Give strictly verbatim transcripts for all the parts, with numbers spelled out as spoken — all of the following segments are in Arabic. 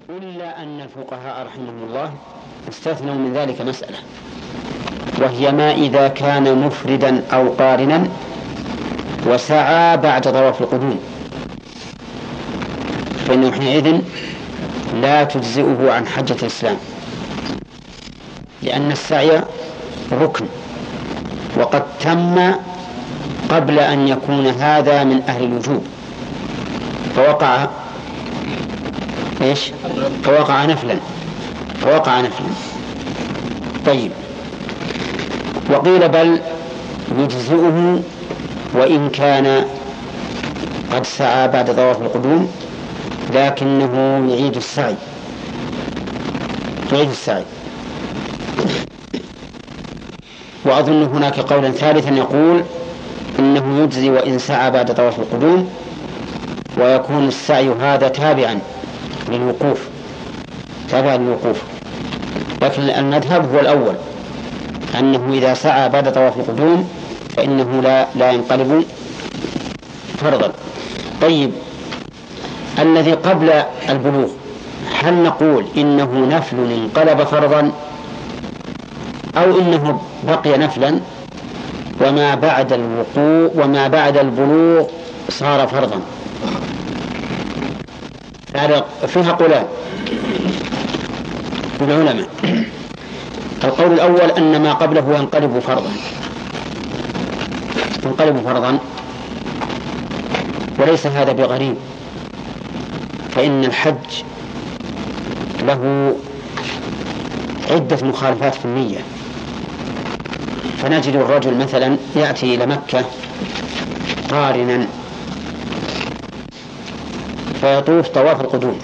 إلا أن الفقهاء رحمهم الله استثنوا من ذلك مسألة، وهي ما إذا كان مفردا أو قارنا وسعى بعد طواف القدوم، فإنه حينئذ لا تجزئه عن حجة الإسلام، لأن السعي ركن وقد تم قبل أن يكون هذا من أهل الوجوب، فوقع إيش؟ فوقع نفلا فوقع نفلا طيب، وقيل بل يجزئه وإن كان قد سعى بعد طواف القدوم، لكنه يعيد السعي يعيد السعي وأظن هناك قولا ثالثا يقول إنه يجزي وإن سعى بعد طواف القدوم، ويكون السعي هذا تابعا للوقوف تابعا للوقوف لكن المذهب هو الأول، أنه إذا سعى بعد طواف القدوم فإنه لا, لا ينقلب فرضا. طيب، الذي قبل البلوغ هل نقول إنه نفل انقلب فرضا، أو إنه بقي نفلا وما بعد الوقوع وما بعد البلوغ صار فرضا؟ فيها قولان للعلماء. القول الأول أن ما قبله ينقلب فرضا ينقلب فرضا وليس هذا بغريب، فإن الحج له عدة مخالفات في النية، فنجد الرجل مثلا يأتي إلى مكة قارنا فيطوف طواف القدوم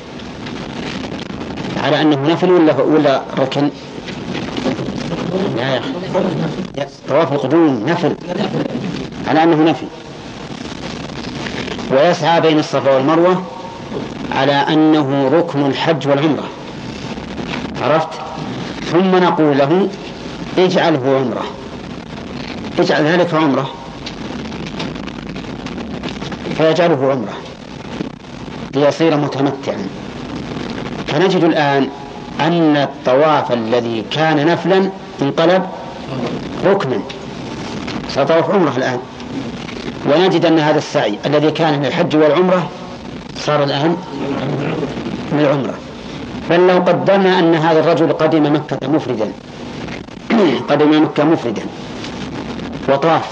على أنه نفل ولا, ولا ركن؟ لا يا أخي، طواف القدوم نفل على أنه نفل، ويسعى بين الصفا والمروة على أنه ركن الحج والعمرة، عرفت؟ ثم نقول له اجعله عمرة، اجعل ذلك عمرة، فيجعله عمرة ليصير متمتعا. فنجد الآن أن الطواف الذي كان نفلا انقلب ركنا، سطواف عمره الآن، ونجد أن هذا السعي الذي كان للحج والعمرة صار الآن للعمرة. بل لو قدرنا أن هذا الرجل قدم مكة مفردا قدم مكة مفردا وطاف،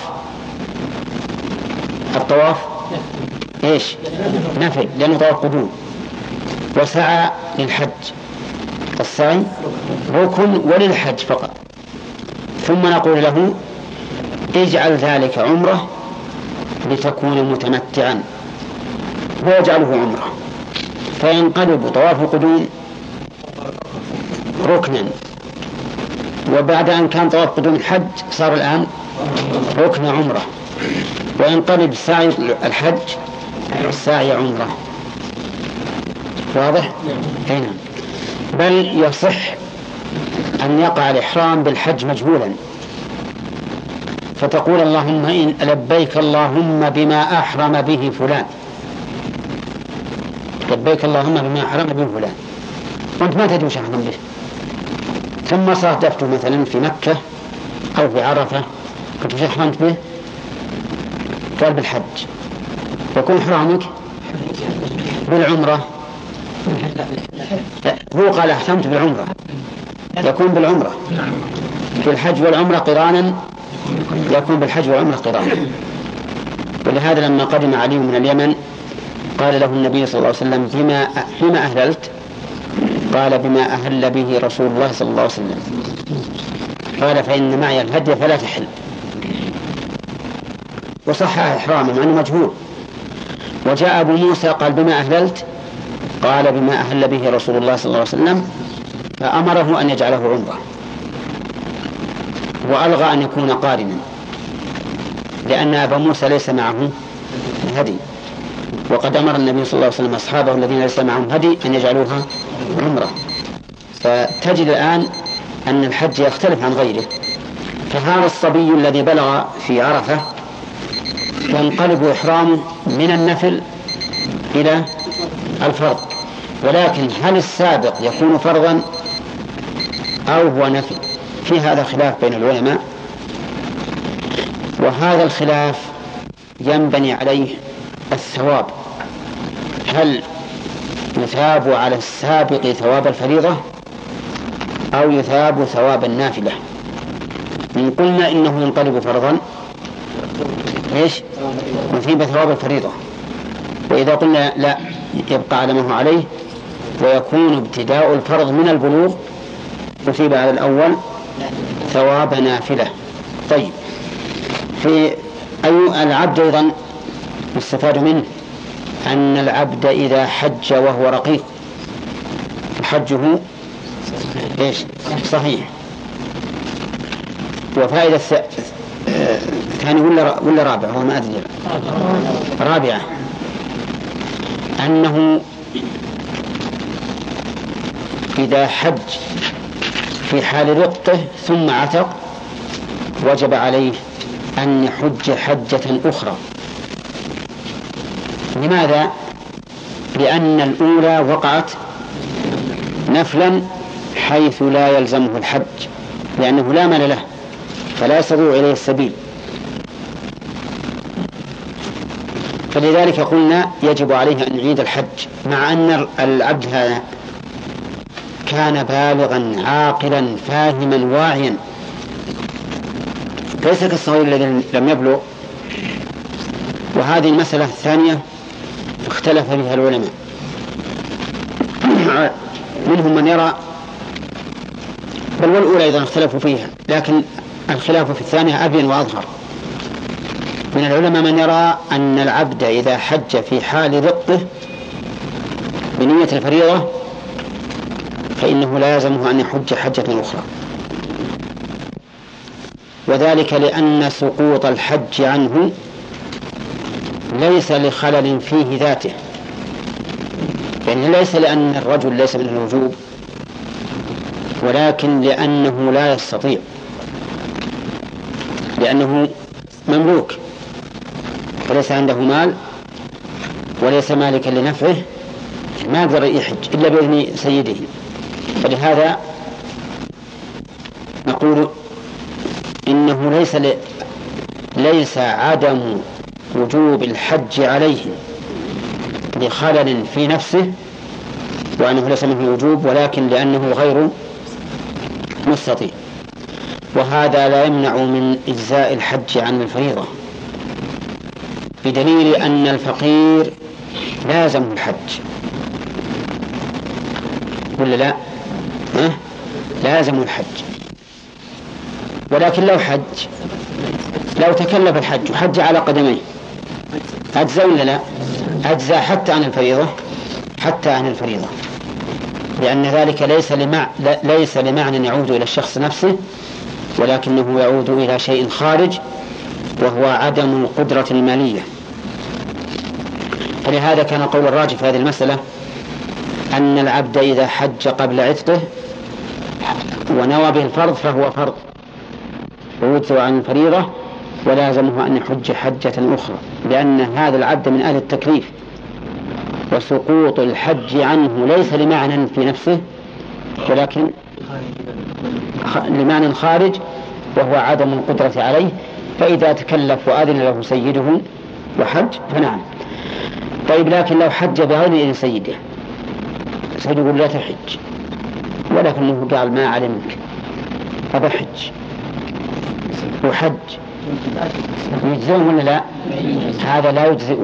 الطواف إيش؟ نفل لأنه طواف قدوم، وسعى للحج، السعي ركن وللحج فقط، ثم نقول له اجعل ذلك عمرة لتكون متمتعا، ويجعله عمرة، فينقلب طواف القدوم ركنا، وبعد أن كان طواف قدوم الحج صار الآن ركن عمرة، وينقلب سعي الحج سعي عمرة. واضح؟ هنا بل يصح أن يقع الإحرام بالحج مجهولا، فتقول اللهم إن لبيك اللهم بما أحرم به فلان، لبيك اللهم بما أحرم به فلان، وأنت ما تدري وش أحرم به، ثم صادفته مثلا في مكة أو في عرفة، كنت وش أحرمت به؟ قال بالحج، يكون إحرامك بالعمرة. هو قال أحرمت بالعمرة، يكون بالعمرة، في الحج والعمرة قرانا، يكون بالحج والعمرة قرانا. ولهذا لما قدم علي من اليمن قال له النبي صلى الله عليه وسلم بما بما أهللت؟ قال بما أهل به رسول الله صلى الله عليه وسلم. قال فإن معي الهدي فلا تحل، وصح إحرامه مع أنه مجهول. وجاء أبو موسى قال بما أهللت؟ قال بما أهل به رسول الله صلى الله عليه وسلم، فأمره أن يجعله عمرة، وألغى أن يكون قارنا، لأن أبا موسى ليس معه هدي، وقد أمر النبي صلى الله عليه وسلم أصحابه الذين ليس معهم هدي أن يجعلوها عمرة. فتجد الآن أن الحج يختلف عن غيره. فهذا الصبي الذي بلغ في عرفة ينقلب إحرامه من النفل إلى الفرض، ولكن هل السابق يكون فرضا أو هو نفل؟ في هذا خلاف بين العلماء، وهذا الخلاف ينبني عليه الثواب. هل يثاب على السابق ثواب الفريضة أو يثاب ثواب النافلة؟ إن قلنا إنه ينقلب فرضا إيش؟ يثيب ثواب الفريضة، وإذا قلنا لا يبقى على ما هو عليه ويكون ابتداء الفرض من البلوغ يثيب على الأول ثواب نافلة. طيب، في أي العبد أيضا يستفاد منه أن العبد إذا حج وهو رقيق حجه إيش؟ صحيح. وفائدة ثاني ولا ولا رابعة؟ هو ما أدري. رابعة أنه إذا حج في حال رقه ثم عتق وجب عليه أن يحج حجة أخرى. لماذا؟ لأن الأولى وقعت نفلا حيث لا يلزمه الحج، لأنه لا مال له فلا يستطيع إليه السبيل، فلذلك قلنا يجب عليه أن يعيد الحج، مع أن العبد هذا كان بالغا عاقلا فاهما واعيا، ليس كالصغير الذي لم يبلغ. وهذه المسألة الثانية اختلف فيها العلماء، منهم من يرى، بل والأولى أيضا اختلفوا فيها، لكن الخلاف في الثانية أبين وأظهر. من العلماء من يرى أن العبد إذا حج في حال رقه بنية الفريضة فإنه لا يلزمه أن يحج حجة أخرى، وذلك لأن سقوط الحج عنه ليس لخلل فيه ذاته، يعني ليس لأن الرجل ليس من الوجوب، ولكن لأنه لا يستطيع، لأنه مملوك وليس عنده مال وليس مالكا لنفعه، ما يقدر يحج إلا بإذن سيده. فلهذا نقول إنه ليس ل... ليس عدم وجوب الحج عليه لخلل في نفسه وأنه ليس منه وجوب، ولكن لأنه غير مستطيع. وهذا لا يمنع من إجزاء الحج عن الفريضة، بدليل أن الفقير لازم الحج ولا لا؟ أه؟ لازم الحج، ولكن لو حج لو تكلف الحج وحج على قدميه أجزى ولا لا؟ أجزى حتى عن الفريضة، حتى عن الفريضة، لأن ذلك ليس لمع... ليس لمعنى يعود إلى الشخص نفسه، ولكنه يعود إلى شيء خارج وهو عدم القدرة المالية. فلهذا كان قول الراجح في هذه المسألة أن العبد إذا حج قبل عتقه ونوى به الفرض فهو فرض ويجزئ عن الفريضة، ولازمه أن يحج حجة أخرى، لأن هذا العبد من أهل التكليف، وسقوط الحج عنه ليس لمعنى في نفسه ولكن لمعنى خارج وهو عدم القدرة عليه، فإذا تكلف وأذن له سيده وحج فنعم. طيب، لكن لو حج بغير إذن سيده، سيده يقول لا تحج، ولكنه قال ما علمك فبحج وحج، يجزئون ولا لا؟ هذا لا يجزئون،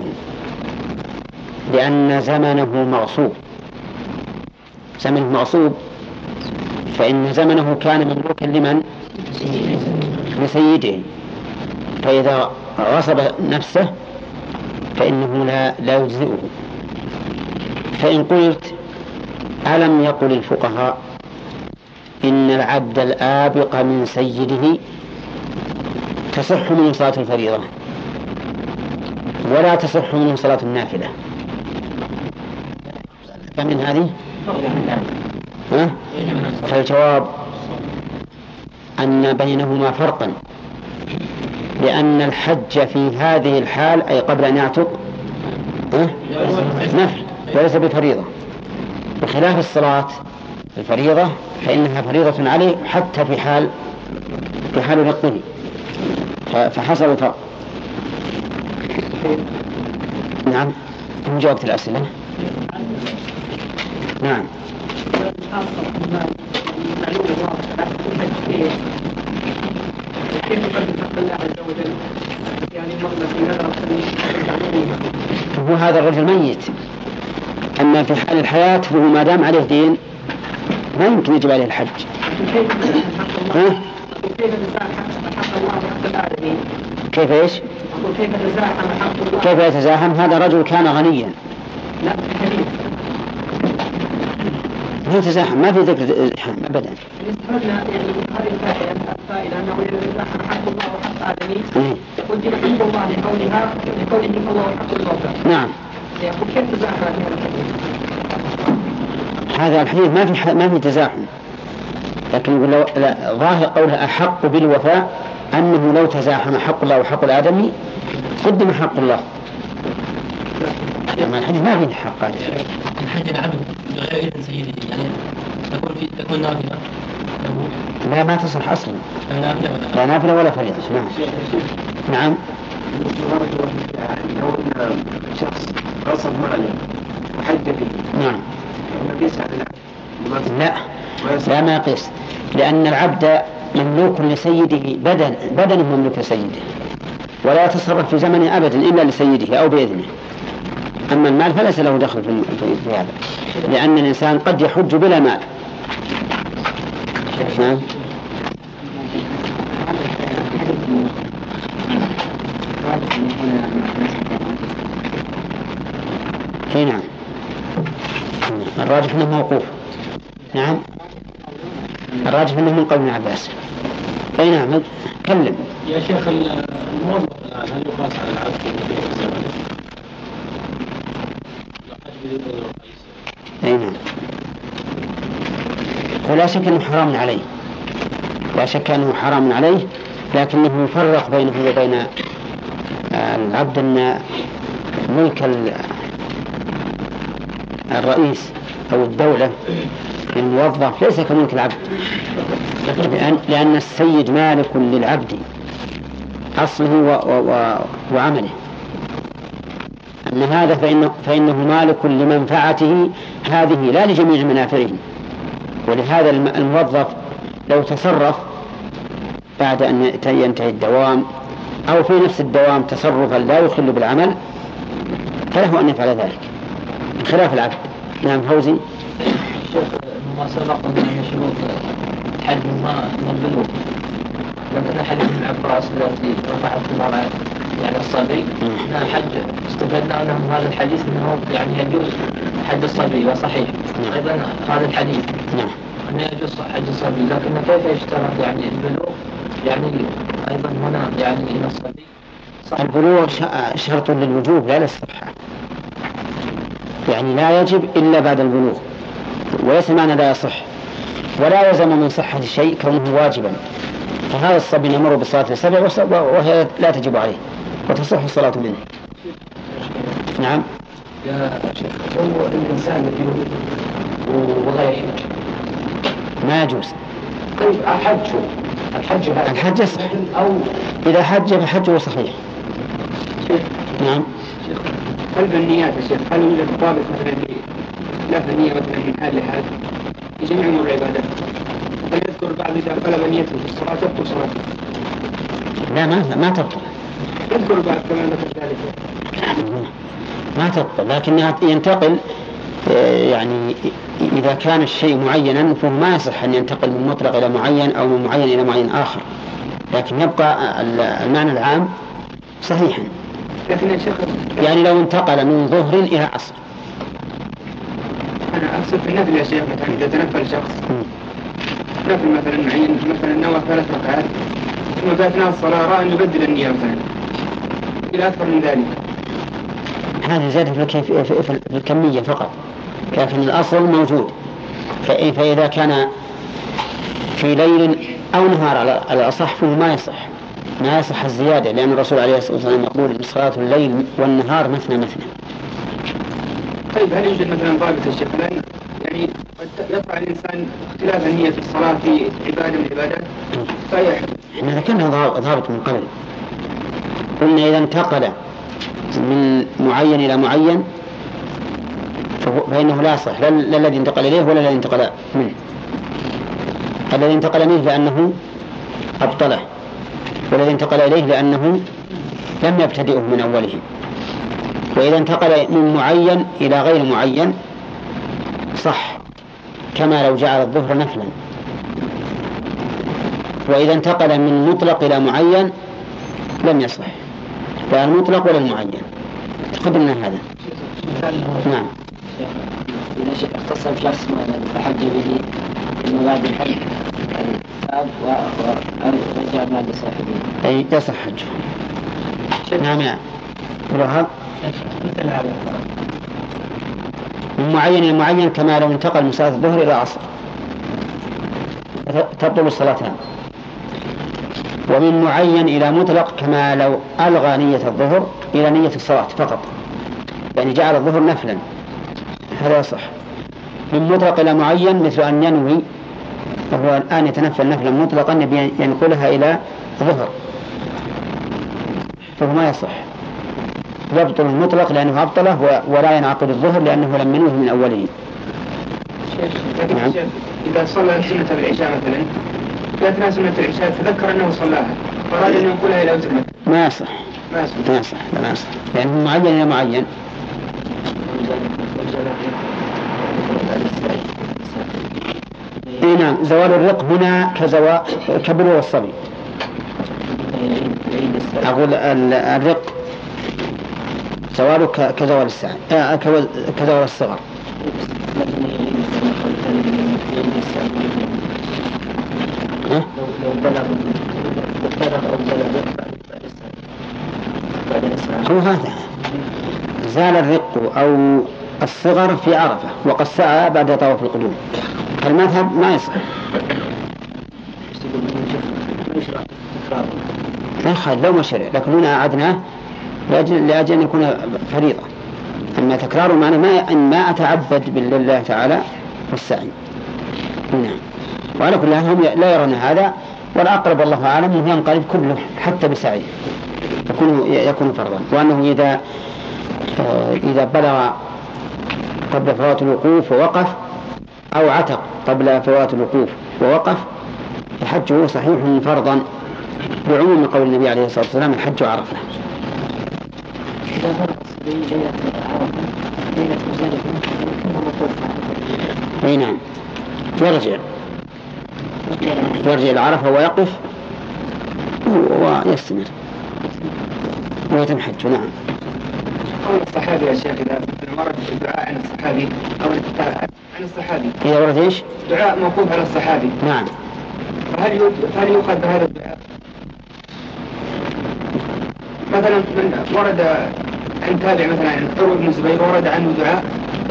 لأن زمنه مغصوب، زمنه مغصوب، فإن زمنه كان مملوكا لمن؟ لسيده، فإذا غصب نفسه فإنه لا, لا يجزئه. فإن قلت ألم يقل الفقهاء إن العبد الآبق من سيده تصح منه صلاة الفريضة ولا تصح منه صلاة النافلة، فمن هذه ها؟ فالجواب أن بينهما فرقا، لأن الحج في هذه الحال أي قبل أن يعتق نفل وليس بفريضة، بخلاف الصلاة الفريضة فإنها فريضة عليه حتى في حال في حال الرقم، فحصل الفرق. نعم مجاوبة الأسئلة. نعم هو هذا الرجل ميت، أما في حال الحياة فهو ما دام عليه دين ما يمكن يجب عليه الحج. ها؟ كيف ايش؟ كيف يتزاحم؟ هذا رجل كان غنيا. ما يتزاحم، ما في ذكر الإزاحام أبدا. استفدنا يعني هذه الفائدة أنه يتزاحم حق الله وحق آدمي يقول دين حق الله لقولها لقوله الله وحق الله. نعم. يقول كيف تزاحم هذا الحديث ما في ما في تزاحم، لكن يقول لو ظاهر قولها أحق بالوفاء أنه لو تزاحم حق الله وحق الآدمي قدم حق الله. أما الحديث ما فيه حق هذا. الحج العبد بغير إذن سيده يعني تكون في تكون نافلة. لا ما تصح أصلا. نافلة لا نافلة ولا فريضة. نعم. نعم. لو أن شخص غصب ماله وحج فيه. نعم. يقيس على لا لا ما يقيس، لأن العبد مملوك لسيده، بدن بدنه مملوك لسيده ولا يتصرف في زمنه أبدا إلا لسيده أو بإذنه. أما المال فليس له دخل في هذا، لأن الإنسان قد يحج بلا مال. نعم. اي نعم الراجح انه موقوف. نعم الراجح انه من قول ابن عباس. اي نعم كلم يا شيخ. الموظف الان هل يقاس على العبد اي نعم ولا شك انه حرام عليه، لا شك انه حرام عليه، لكنه يفرق بينه وبين العبد ان ملك الرئيس أو الدولة الموظف ليس كملك العبد، لأن, لأن السيد مالك للعبد أصله و و وعمله. أما هذا فإنه, فإنه مالك لمنفعته هذه لا لجميع منافعه. ولهذا الموظف لو تصرف بعد أن ينتهي الدوام أو في نفس الدوام تصرفا لا يخل بالعمل فله أن يفعل ذلك خلاف العبد. نعم فوزي. شيخ ما سبق من شروط الحج ما نبلغ لكن حديث ابن عباس الذي رفعه المرأة يعني الصبي أن الحج استفدنا أنه هذا الحديث أنه يعني يجوز حج الصبي وصحيح. أيضا هذا الحديث نعم أنه يجوز حج الصبي، لكن كيف يشترط يعني البلوغ يعني أيضا هنا يعني إلى الصبي. البلوغ شرط للوجوب لا للصحة، يعني لا يجب إلا بعد البلوغ، وليس معنى لا يصح، ولا يلزم من صحة الشيء كونه واجبا. فهذا الصبي يمر بالصلاة السبع وهي لا تجب عليه وتصح الصلاة منه. نعم. يا شيخ هو الإنسان يجوز ولا يحج ما يجوز. طيب الحج الحج الحج صحيح أو إذا حج فحجه صحيح. نعم. قلب النيات يا شيخ هل يوجد ضابط مثلا لا في النية مثلا من حال لحال في جميع أمور العبادات؟ هل يذكر بعض إذا قلب نيته في الصلاة تبطل صلاته؟ لا ما ما تبطل. يذكر بعض كما ذكر ذلك ما تبطل، لكن ينتقل يعني إذا كان الشيء معينا فهو ما يصح أن ينتقل من مطلق إلى معين أو من معين إلى معين آخر، لكن يبقى المعنى العام صحيحا. لكن يا شيخ يعني لو انتقل من ظهر إلى عصر. أنا أقصد في النفل يا شيخ مثلا إذا تنفل شخص نفل مثلا معين مثلا نوى ثلاث ركعات ثم في أثناء الصلاة رأى أن يبدل النية مثلا إلى أكثر من ذلك، هذه زيادة في, الكيف... في الكمية فقط، لكن الأصل موجود. فإذا كان في ليل أو نهار على الأصح فهو ما يصح ما يصح الزيادة، لأن الرسول عليه الصلاة والسلام يقول صلاة الليل والنهار مثنى مثنى. طيب هل يوجد مثلا ضابط الشيخ؟ لأن يعني يطلع الإنسان اختلاف النية في الصلاة في عبادة من العبادات فيحدث. احنا ذكرنا ضابط من قبل، قلنا إذا انتقل من معين إلى معين فإنه لا يصح، لا الذي انتقل إليه ولا الذي انتقل منه. الذي انتقل منه لأنه أبطله، والذي انتقل إليه لأنه لم يبتدئه من أوله. وإذا انتقل من معين إلى غير معين صح، كما لو جعل الظهر نفلا. وإذا انتقل من مطلق إلى معين لم يصح، لا المطلق ولا المعين. قدمنا هذا. نعم. إذا شيء اختص بشخص فحج به المواد الحج الثاب ورجع بعد صاحبه أي يصح حجه. نعم يا رهاب. من معين إلى معين كما لو انتقل من صلاة الظهر إلى العصر تبطل الصلاتان. ومن معين إلى مطلق كما لو ألغى نية الظهر إلى نية الصلاة فقط، يعني جعل الظهر نفلا، هذا يصح. من مطلق إلى معين مثل أن ينوي وهو الآن يتنفل نفلا مطلقا ينقلها إلى ظهر فهو ما يصح، يبطل المطلق لأنه أبطله ولا ينعقد الظهر لأنه لم ينوه من أوله. نعم. إذا صلى سنة العشاء مثلا في أثناء سنة العشاء تذكر أنه صلاها فأراد أن ينقلها إلى وتر ما يصح، ما يصح، ما يصح، لا يصح، لأنه معين إلى معين. إيه نعم. زوال الرق هنا كزوال كبلوغ الصبي. أقول الرق زواله كزوال الساعة آه كزوال الصغر. ها؟ هو هذا زال الرق أو الصغر في عرفة وقد سعى بعد طواف القدوم. المذهب ما يصح. لا خير لو ما شرع، لكن هنا أعدناه لأجل, لأجل أن يكون فريضة. أما تكراره معنى ما أن ما أتعبد بالله تعالى والسعي. نعم. وعلى كل حال هم لا يرون هذا، والأقرب الله أعلم أنه ينقلب كله حتى بسعيه يكون يكون فرضا، وأنه إذا إذا بلغ قبل فوات الوقوف ووقف أو عتق قبل فوات الوقوف ووقف فحجه صحيح فرضا بعموم قول النبي عليه الصلاة والسلام الحج عرفة. أي نعم. يرجع يرجع العرفة ويقف ويستمر ويتم حجه. نعم. قول الصحابي يا شيخ إذا ورد الدعاء عن الصحابي أو عن الصحابي إذا ورد إيش؟ دعاء موقوف على الصحابي. نعم. فهل هل يؤخذ بهذا الدعاء؟ مثلا من ورد عن تابع مثلا عن عروة بن الزبير ورد عنه دعاء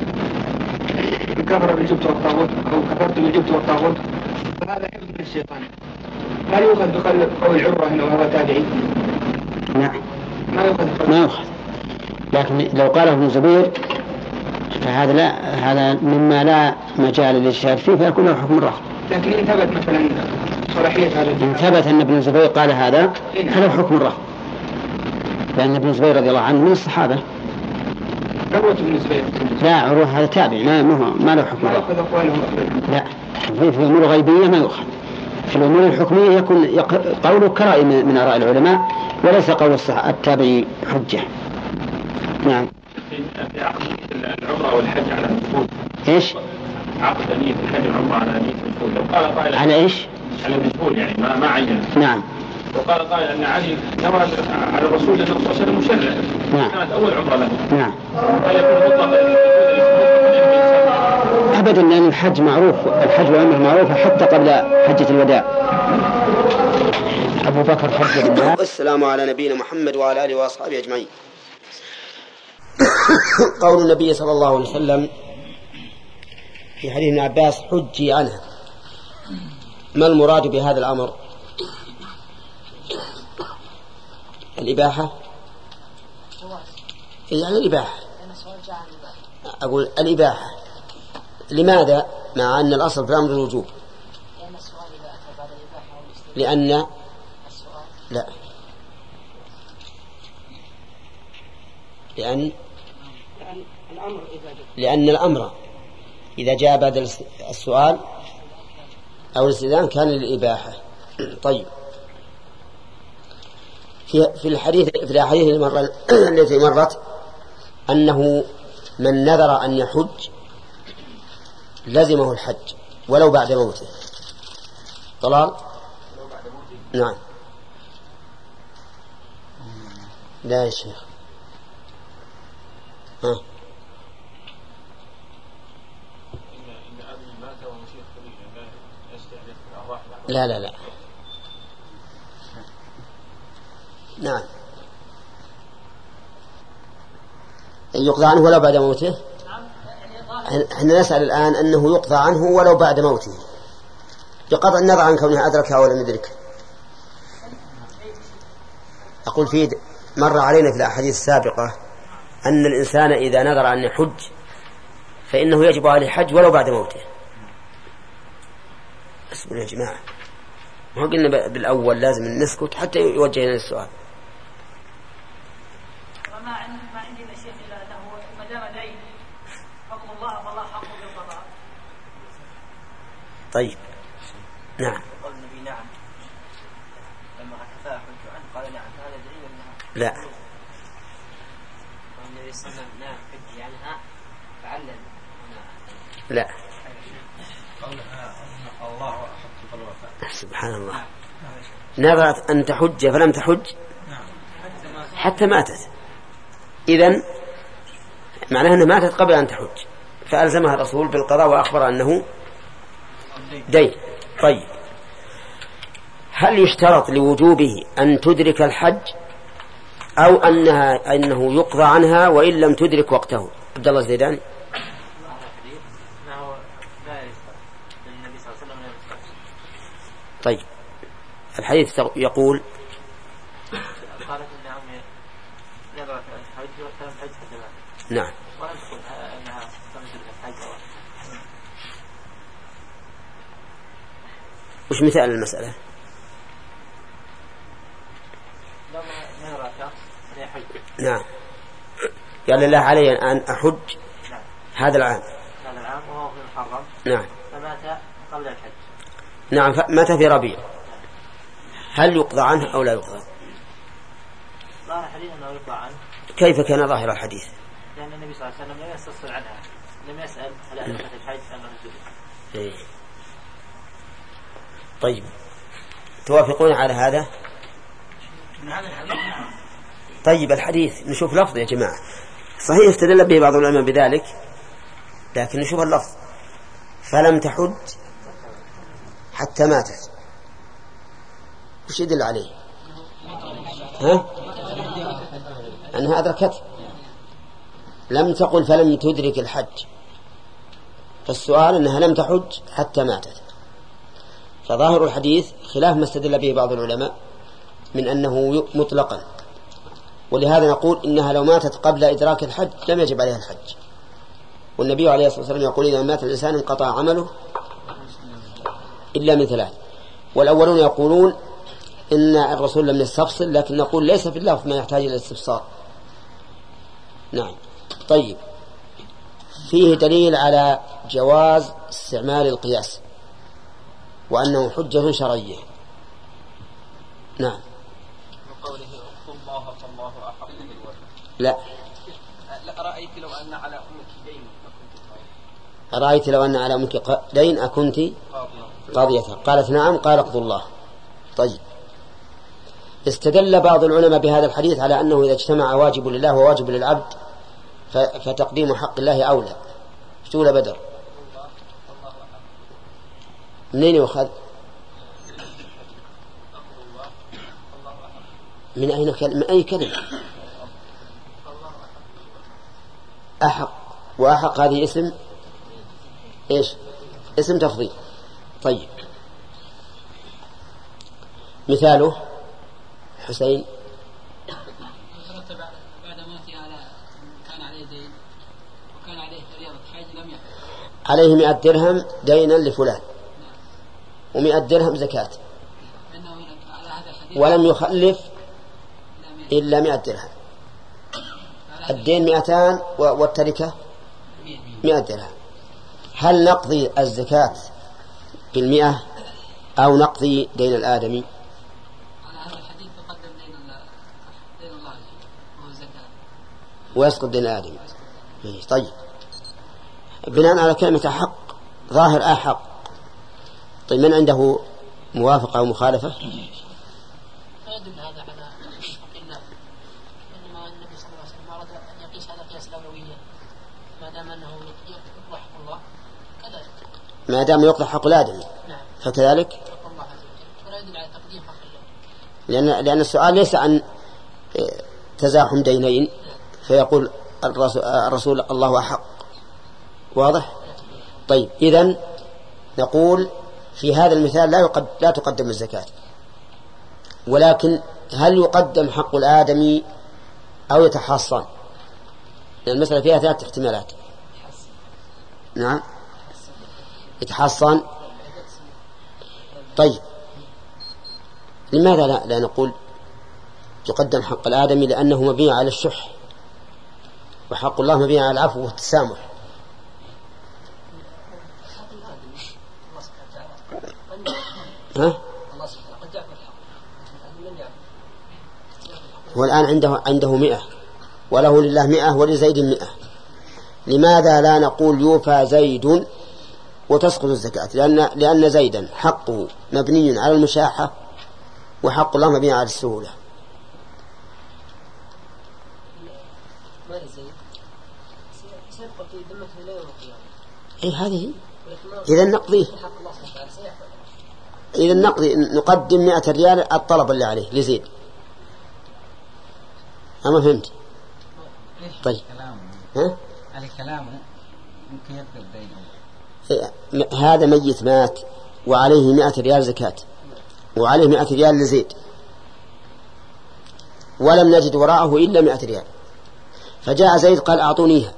كفر بالجبت والطاغوت أو كفرت بالجبت والطاغوت فهذا حفظ من الشيطان، هل يؤخذ بقول عروة أنه هو تابعي؟ نعم. ما يؤخذ ما يؤخذ، لكن لو قاله ابن زبير فهذا لا هذا مما لا مجال للشهاد فيه فيكون له حكم الرفض. لكن إن ثبت مثلا صلاحية هذا إن ثبت أن ابن زبير قال هذا فله حكم الرفض، لأن ابن زبير رضي الله عنه من الصحابة. عروة بن الزبير لا عروة هذا تابع ما ما له حكم الرفض. لا في في الأمور الغيبية ما يؤخذ، في الأمور الحكمية يكون قوله كرأي من آراء العلماء وليس قول التابعي حجة. نعم. في عقد العمرة والحج على المفروض. إيش؟ عقد نية الحج والعمرة على نية المفروض. لو قال قائل على إيش؟ على المفروض يعني ما ما عين. نعم. وقال قائل أن علي نوى على الرسول أنه صلى الله عليه وسلم مشرع. نعم. كانت أول عمرة له. نعم. هل يكون مطلق؟ أبدا، لأن الحج معروف، الحج والعمرة معروفة حتى قبل حجة الوداع. أبو بكر حج بالله. والسلام على نبينا محمد وعلى آله وأصحابه أجمعين. قول النبي صلى الله عليه وسلم في حديث ابن عباس حجي عنها، ما المراد بهذا الأمر؟ الإباحة؟ يعني الإباحة، أقول الإباحة لماذا مع أن الأصل في الأمر الوجوب؟ لأن السؤال إذا أتى بعد الإباحة والاستئذان لأن السؤال لا لأن لأن الأمر إذا جاء لأن الأمر إذا جاء بعد السؤال أو الاستئذان كان للإباحة. طيب في في الحديث في الأحاديث المرة التي مرت أنه من نذر أن يحج لزمه الحج ولو بعد موته. طلال نعم لا يا شيخ ها لا لا لا نعم يقضى عنه ولو بعد موته. احنا نسأل الآن أنه يقضى عنه ولو بعد موته بقطع النظر عن كونه أدركها ولم يدركها. أقول فيه مر علينا في الأحاديث السابقة أن الإنسان إذا نذر أن يحج فإنه يجب عليه الحج ولو بعد موته. اسمعوا يا جماعة ما قلنا بالأول لازم نسكت حتى يوجه لنا السؤال. وما عندي ما عندي شيخ إلا أنه ما دام دين حكم الله فالله حق بالقضاء. طيب نعم قال النبي نعم لما حكفاه حج عنه قال نعم هذا دليل نعم. لا قال النبي صلى الله عليه وسلم نعم حج عنها فعلل لا قولها الله أحق بالوفاء. سبحان الله نذرت أن تحج فلم تحج حتى ماتت. إذن معناه أنها ماتت قبل أن تحج فألزمها الرسول بالقضاء وأخبر أنه دين. طيب هل يشترط لوجوبه أن تدرك الحج أو أنها أنه يقضى عنها وإن لم تدرك وقته؟ عبد الله الزيداني. طيب الحديث يقول قالت إن عمي نذرت الحج ولم تحج حتى ماتت. نعم ولم تقل أنها لم تدرك الحج. وش مثال المسألة؟ لما نذر شخص أن يحج نعم قال لله علي أن أحج نعم. هذا العام هذا العام وهو في محرم نعم فمات قبل الحج. نعم مات في ربيع هل يقضى عنه أو لا يقضى؟ ظاهر الحديث أنه يقضى عنه. كيف كان ظاهر الحديث؟ لأن النبي صلى الله عليه وسلم لم يستفسر عنها لم يسأل هل أدركت الحج أم لم تدرك. إيه. طيب توافقون على هذا؟ طيب الحديث نشوف لفظ يا جماعة. صحيح استدل به بعض العلماء بذلك لكن نشوف اللفظ فلم تحج حتى ماتت وش يدل عليه؟ ها؟ أنها أدركته. لم تقل فلم تدرك الحج فالسؤال أنها لم تحج حتى ماتت. فظاهر الحديث خلاف ما استدل به بعض العلماء من أنه مطلقا ولهذا نقول إنها لو ماتت قبل إدراك الحج لم يجب عليها الحج. والنبي عليه الصلاة والسلام يقول إذا مات الإنسان انقطع عمله إلا من ثلاث. والأولون يقولون إن الرسول لم يستفصل لكن نقول ليس في اللفظ ما يحتاج إلى الاستفسار. نعم. طيب فيه دليل على جواز استعمال القياس وأنه حجة شرعية. نعم. وقوله الله فالله أحق بالوفاء. لا رأيت لو أن على أمك دين أرأيت لو أن على أمك دين أكنت قاضية؟ قالت نعم قال اقضوا الله. طيب استدل بعض العلماء بهذا الحديث على أنه إذا اجتمع واجب لله وواجب للعبد فتقديم حق الله أولى. اشتغل بدر منين يؤخذ؟ من أين كلمة؟ من أي كلمة؟ أحق وأحق هذه اسم إيش؟ اسم تفضيل. طيب مثاله حسين ترتب بعد موته على كان عليه دين وكان عليه فريضة حج لم يحج عليه مئة درهم دينا لفلان ومئة درهم زكاة ولم يخلف إلا مئة درهم، الدين مئتان والتركة مئة درهم، هل نقضي الزكاة بالمئة أو نقضي دين الآدمي؟ على هذا الحديث تقدم دين دين الله وهو الزكاة ويسقط دين الآدمي. طيب، بناء على كلمة حق ظاهر أحق. طيب، من عنده موافقة أو مخالفة؟ لا يدل هذا على حق الله، إنما النبي صلى الله عليه وسلم أراد أن يقيس هذا قياس الأولوية، ما دام أنه يقضى حق الله كذلك، ما دام يقضى حق الآدمي فكذلك، ولا يدل على تقديم حق الله، لأن لأن السؤال ليس عن تزاحم دينين فيقول الرسول الله أحق. واضح؟ طيب، إذن نقول في هذا المثال لا يقد لا تقدم الزكاة، ولكن هل يقدم حق الآدمي أو يتحصن؟ لأن المسألة فيها ثلاث احتمالات. نعم، يتحصن. طيب، لماذا لا, لا نقول يقدم حق الآدمي؟ لأنه مبني على الشح، وحق الله مبني على العفو والتسامح. ها؟ هو الآن عنده عنده مئة وله لله مئة ولزيد مئة، لماذا لا نقول يوفى زيد وتسقط الزكاة؟ لأن لأن زيدا حقه مبني على المشاحة وحق الله مبني على السهولة. إيه هذه؟ إذا نقضيه، إذا نقضي نقدم مئة ريال الطلب اللي عليه لزيد. أما فهمت؟ طيب، ها؟ على كلامه ممكن يقبل دينه. هذا ميت مات وعليه مئة ريال زكاة وعليه مئة ريال لزيد، ولم نجد وراءه إلا مئة ريال، فجاء زيد قال أعطونيها،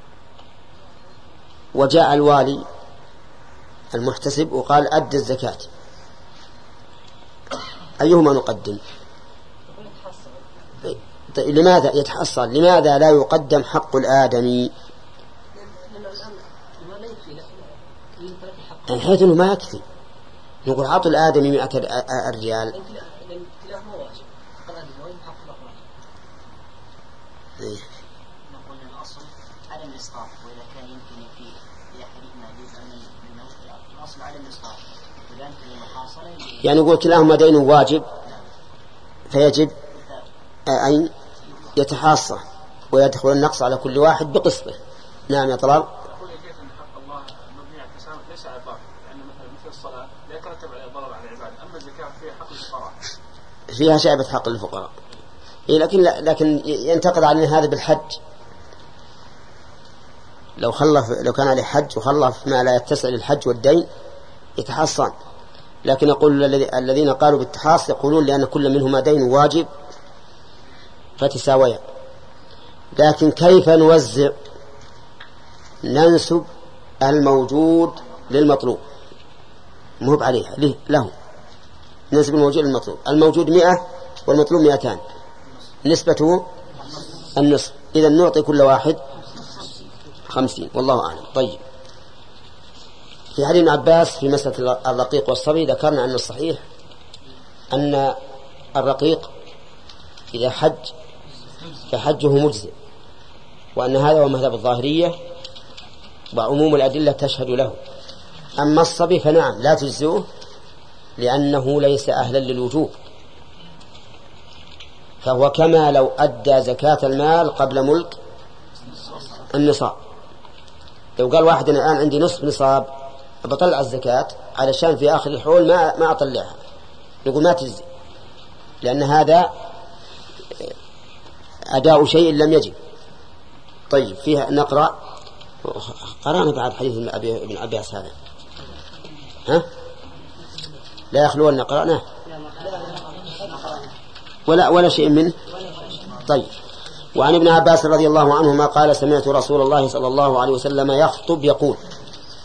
وجاء الوالي المحتسب وقال أد الزكاة، أيهما نقدم؟ لماذا يتحصل؟ لماذا لا يقدم حق الآدمي؟ حيث أنه ما يكفي نقول عطوا الآدمي مئة الريال. نقول الأصل عدم الإسقاط، وإذا كان يمكن في في أحدهما جزء من الأصل عدم الإسقاط، وإذا يمكن المحاصرة يعني نقول كلاهما دين واجب فيجب أن يتحاصى ويدخل النقص على كل واحد بقسطه. نعم يا طلال. أقول كيف أن حق الله مبني على التسامح ليس على الضرر، لأن مثلا مثل الصلاة لا يترتب عليها ضرر على العباد، أما الزكاة فيها حق الفقراء، فيها شعبة حق الفقراء. إيه لكن لكن ينتقد علينا هذا بالحج، لو خلف لو كان عليه حج وخلف ما لا يتسع للحج والدين يتحصن. لكن يقول الذين قالوا بالتحاص يقولون لأن كل منهما دين واجب فتساويا. لكن كيف نوزع؟ ننسب الموجود للمطلوب، مهب عليها له، ننسب الموجود للمطلوب. الموجود مئة والمطلوب مئتان، نسبته النصف، إذا نعطي كل واحد خمسين، والله أعلم. طيب، في حديث ابن عباس في مسألة الرقيق والصبي ذكرنا أن الصحيح أن الرقيق إذا حج فحجه مجزئ، وأن هذا هو مذهب الظاهرية وعموم الأدلة تشهد له. أما الصبي فنعم لا تجزئه لأنه ليس أهلا للوجوب، فهو كما لو أدى زكاة المال قبل ملك النصاب. لو قال واحد أنا الآن عندي نصف نصاب بطلع الزكاة علشان في آخر الحول ما ما أطلعها، نقول ما تجزي، لأن هذا أداء شيء لم يجب. طيب، فيها نقرأ، قرأنا بعد حديث ابن عباس هذا، ها؟ لا يخلو أن قرأناه ولا ولا شيء منه. طيب، وعن ابن عباس رضي الله عنهما قال سمعت رسول الله صلى الله عليه وسلم يخطب يقول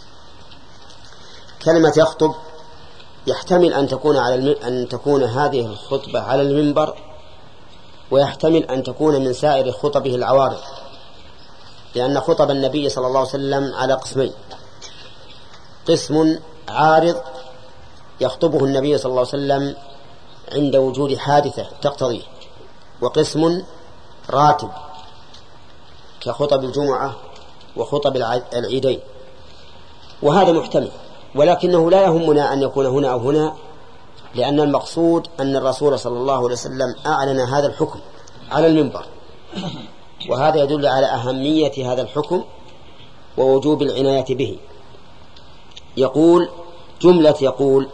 كلمة يخطب يحتمل أن تكون على الم... أن تكون هذه الخطبة على المنبر، ويحتمل أن تكون من سائر خطبه العوارض، لأن خطب النبي صلى الله عليه وسلم على قسمين: قسم عارض يخطبه النبي صلى الله عليه وسلم عند وجود حادثة تقتضيه، وقسم راتب كخطب الجمعة وخطب العيدين، وهذا محتمل، ولكنه لا يهمنا أن يكون هنا أو هنا، لأن المقصود أن الرسول صلى الله عليه وسلم أعلن هذا الحكم على المنبر، وهذا يدل على أهمية هذا الحكم ووجوب العناية به. يقول جملة يقول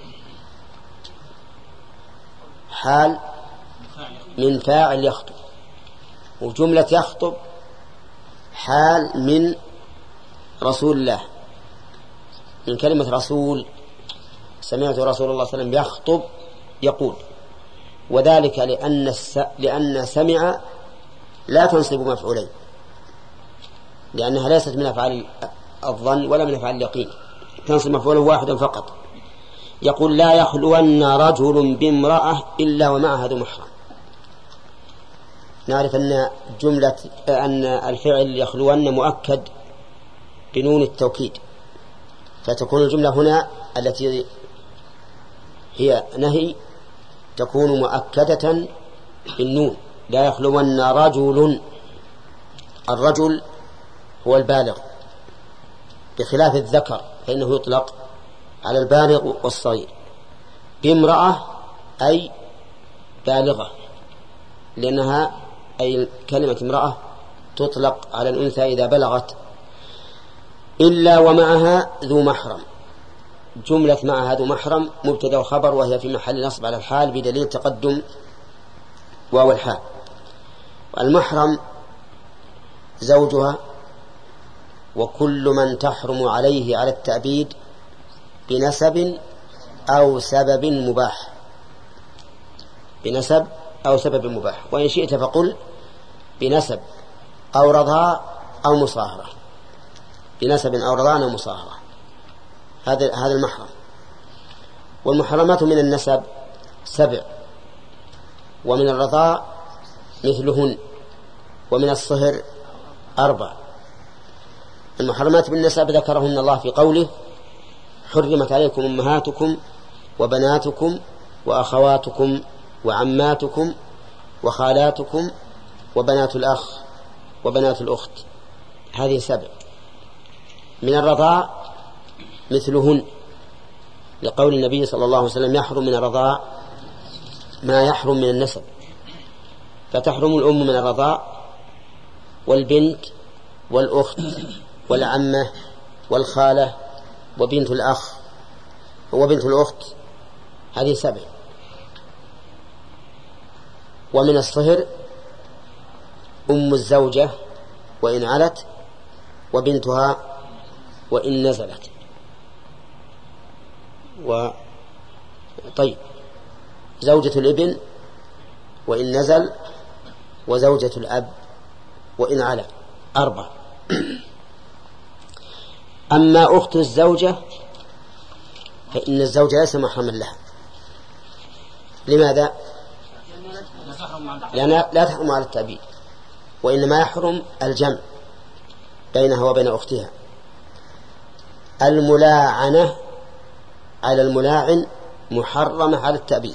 حال من فاعل يخطب، وجملة يخطب حال من رسول الله، من كلمة رسول. سمعت رسول الله صلى الله عليه وسلم يخطب يقول، وذلك لأن, الس... لأن سمع لا تنصب مفعولين، لأنها ليست من أفعال الظن ولا من أفعال اليقين، تنصب مفعول واحد فقط. يقول لا يخلون رجل بامرأة إلا ومعها ذو محرم. نعرف أن جملة أن الفعل يخلون مؤكد بنون التوكيد، فتكون الجملة هنا التي هي نهي تكون مؤكدة بالنون. لا يخلون رجل، الرجل هو البالغ، بخلاف الذكر فإنه يطلق على البالغ والصغير. بامرأة أي بالغة، لأنها أي كلمة امرأة تطلق على الأنثى إذا بلغت. إلا ومعها ذو محرم، جملة معها ذو محرم مبتدأ وخبر، وهي في محل نصب على الحال بدليل تقدم واو الحال. المحرم زوجها وكل من تحرم عليه على التأبيد بنسب أو سبب مباح، بنسب أو سبب مباح، وإن شئت فقل بنسب أو رضاء أو مصاهرة، بنسب أو رضاء أو مصاهرة. هذا هذا المحرم. والمحرمات من النسب سبع، ومن الرضاء مثلهن، ومن الصهر أربع. المحرمات بالنسب ذكرهن الله في قوله حرمت عليكم أمهاتكم وبناتكم وأخواتكم وعماتكم وخالاتكم وبنات الأخ وبنات الأخت، هذه سبع. من الرضاء مثلهن، لقول النبي صلى الله عليه وسلم يحرم من الرضاء ما يحرم من النسب، فتحرم الأم من الرضاء والبنت والأخت والعمة والخالة وبنت الأخ وبنت الأخت، هذه سبع. ومن الصهر أم الزوجة وإن علت، وبنتها وإن نزلت. و طيب زوجة الابن وإن نزل، وزوجة الأب وإن على، أربع. أما أخت الزوجة فإن الزوجة ليس محرما لها. لماذا؟ لأن لا تحرم على التأبيد، وإنما يحرم الجمع بينها وبين أختها. الملاعنة على الملاعن محرمة على التأبيد،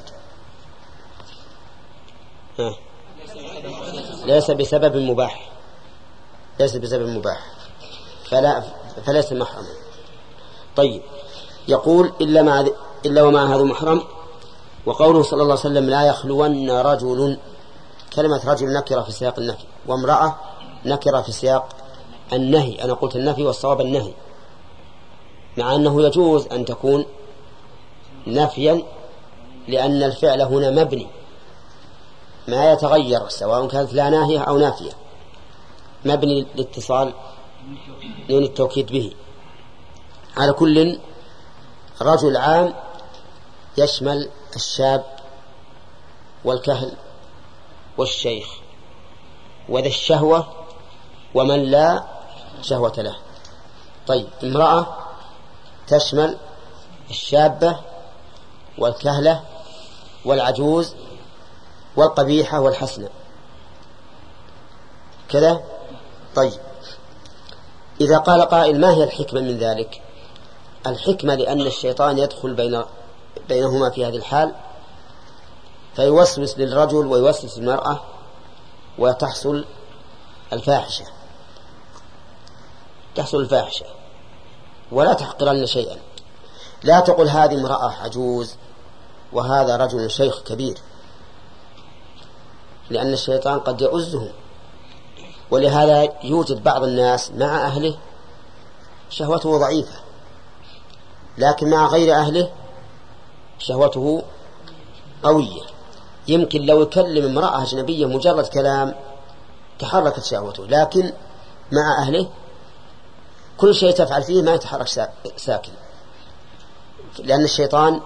ليس بسبب مباح، ليس بسبب مباح فلا فليس محرما. طيب يقول إلا مع إلا ومع هذا محرم. وقوله صلى الله عليه وسلم لا يخلون رجل، كلمة رجل نكرة في سياق النفي، وامرأة نكرة في سياق النهي. أنا قلت النفي والصواب النهي، مع أنه يجوز أن تكون نفيا، لأن الفعل هنا مبني ما يتغير سواء كانت لا ناهية أو نافية، مبني لاتصال لين التوكيد به. على كل رجل عام يشمل الشاب والكهل والشيخ وذا الشهوة ومن لا شهوة له. طيب امرأة تشمل الشابة والكهلة والعجوز والقبيحة والحسنة كذا. طيب إذا قال قائل ما هي الحكمة من ذلك؟ الحكمة لأن الشيطان يدخل بين بينهما في هذه الحال فيوسوس للرجل ويوسوس للمرأة وتحصل الفاحشة تحصل الفاحشة ولا تحقرن شيئا. لا تقل هذه امرأة عجوز وهذا رجل شيخ كبير، لأن الشيطان قد يؤزهم. ولهذا يوجد بعض الناس مع أهله شهوته ضعيفة، لكن مع غير أهله شهوته قوية. يمكن لو يكلم امرأة أجنبية مجرد كلام تحركت شهوته، لكن مع أهله كل شيء تفعل فيه ما يتحرك ساكن، لأن الشيطان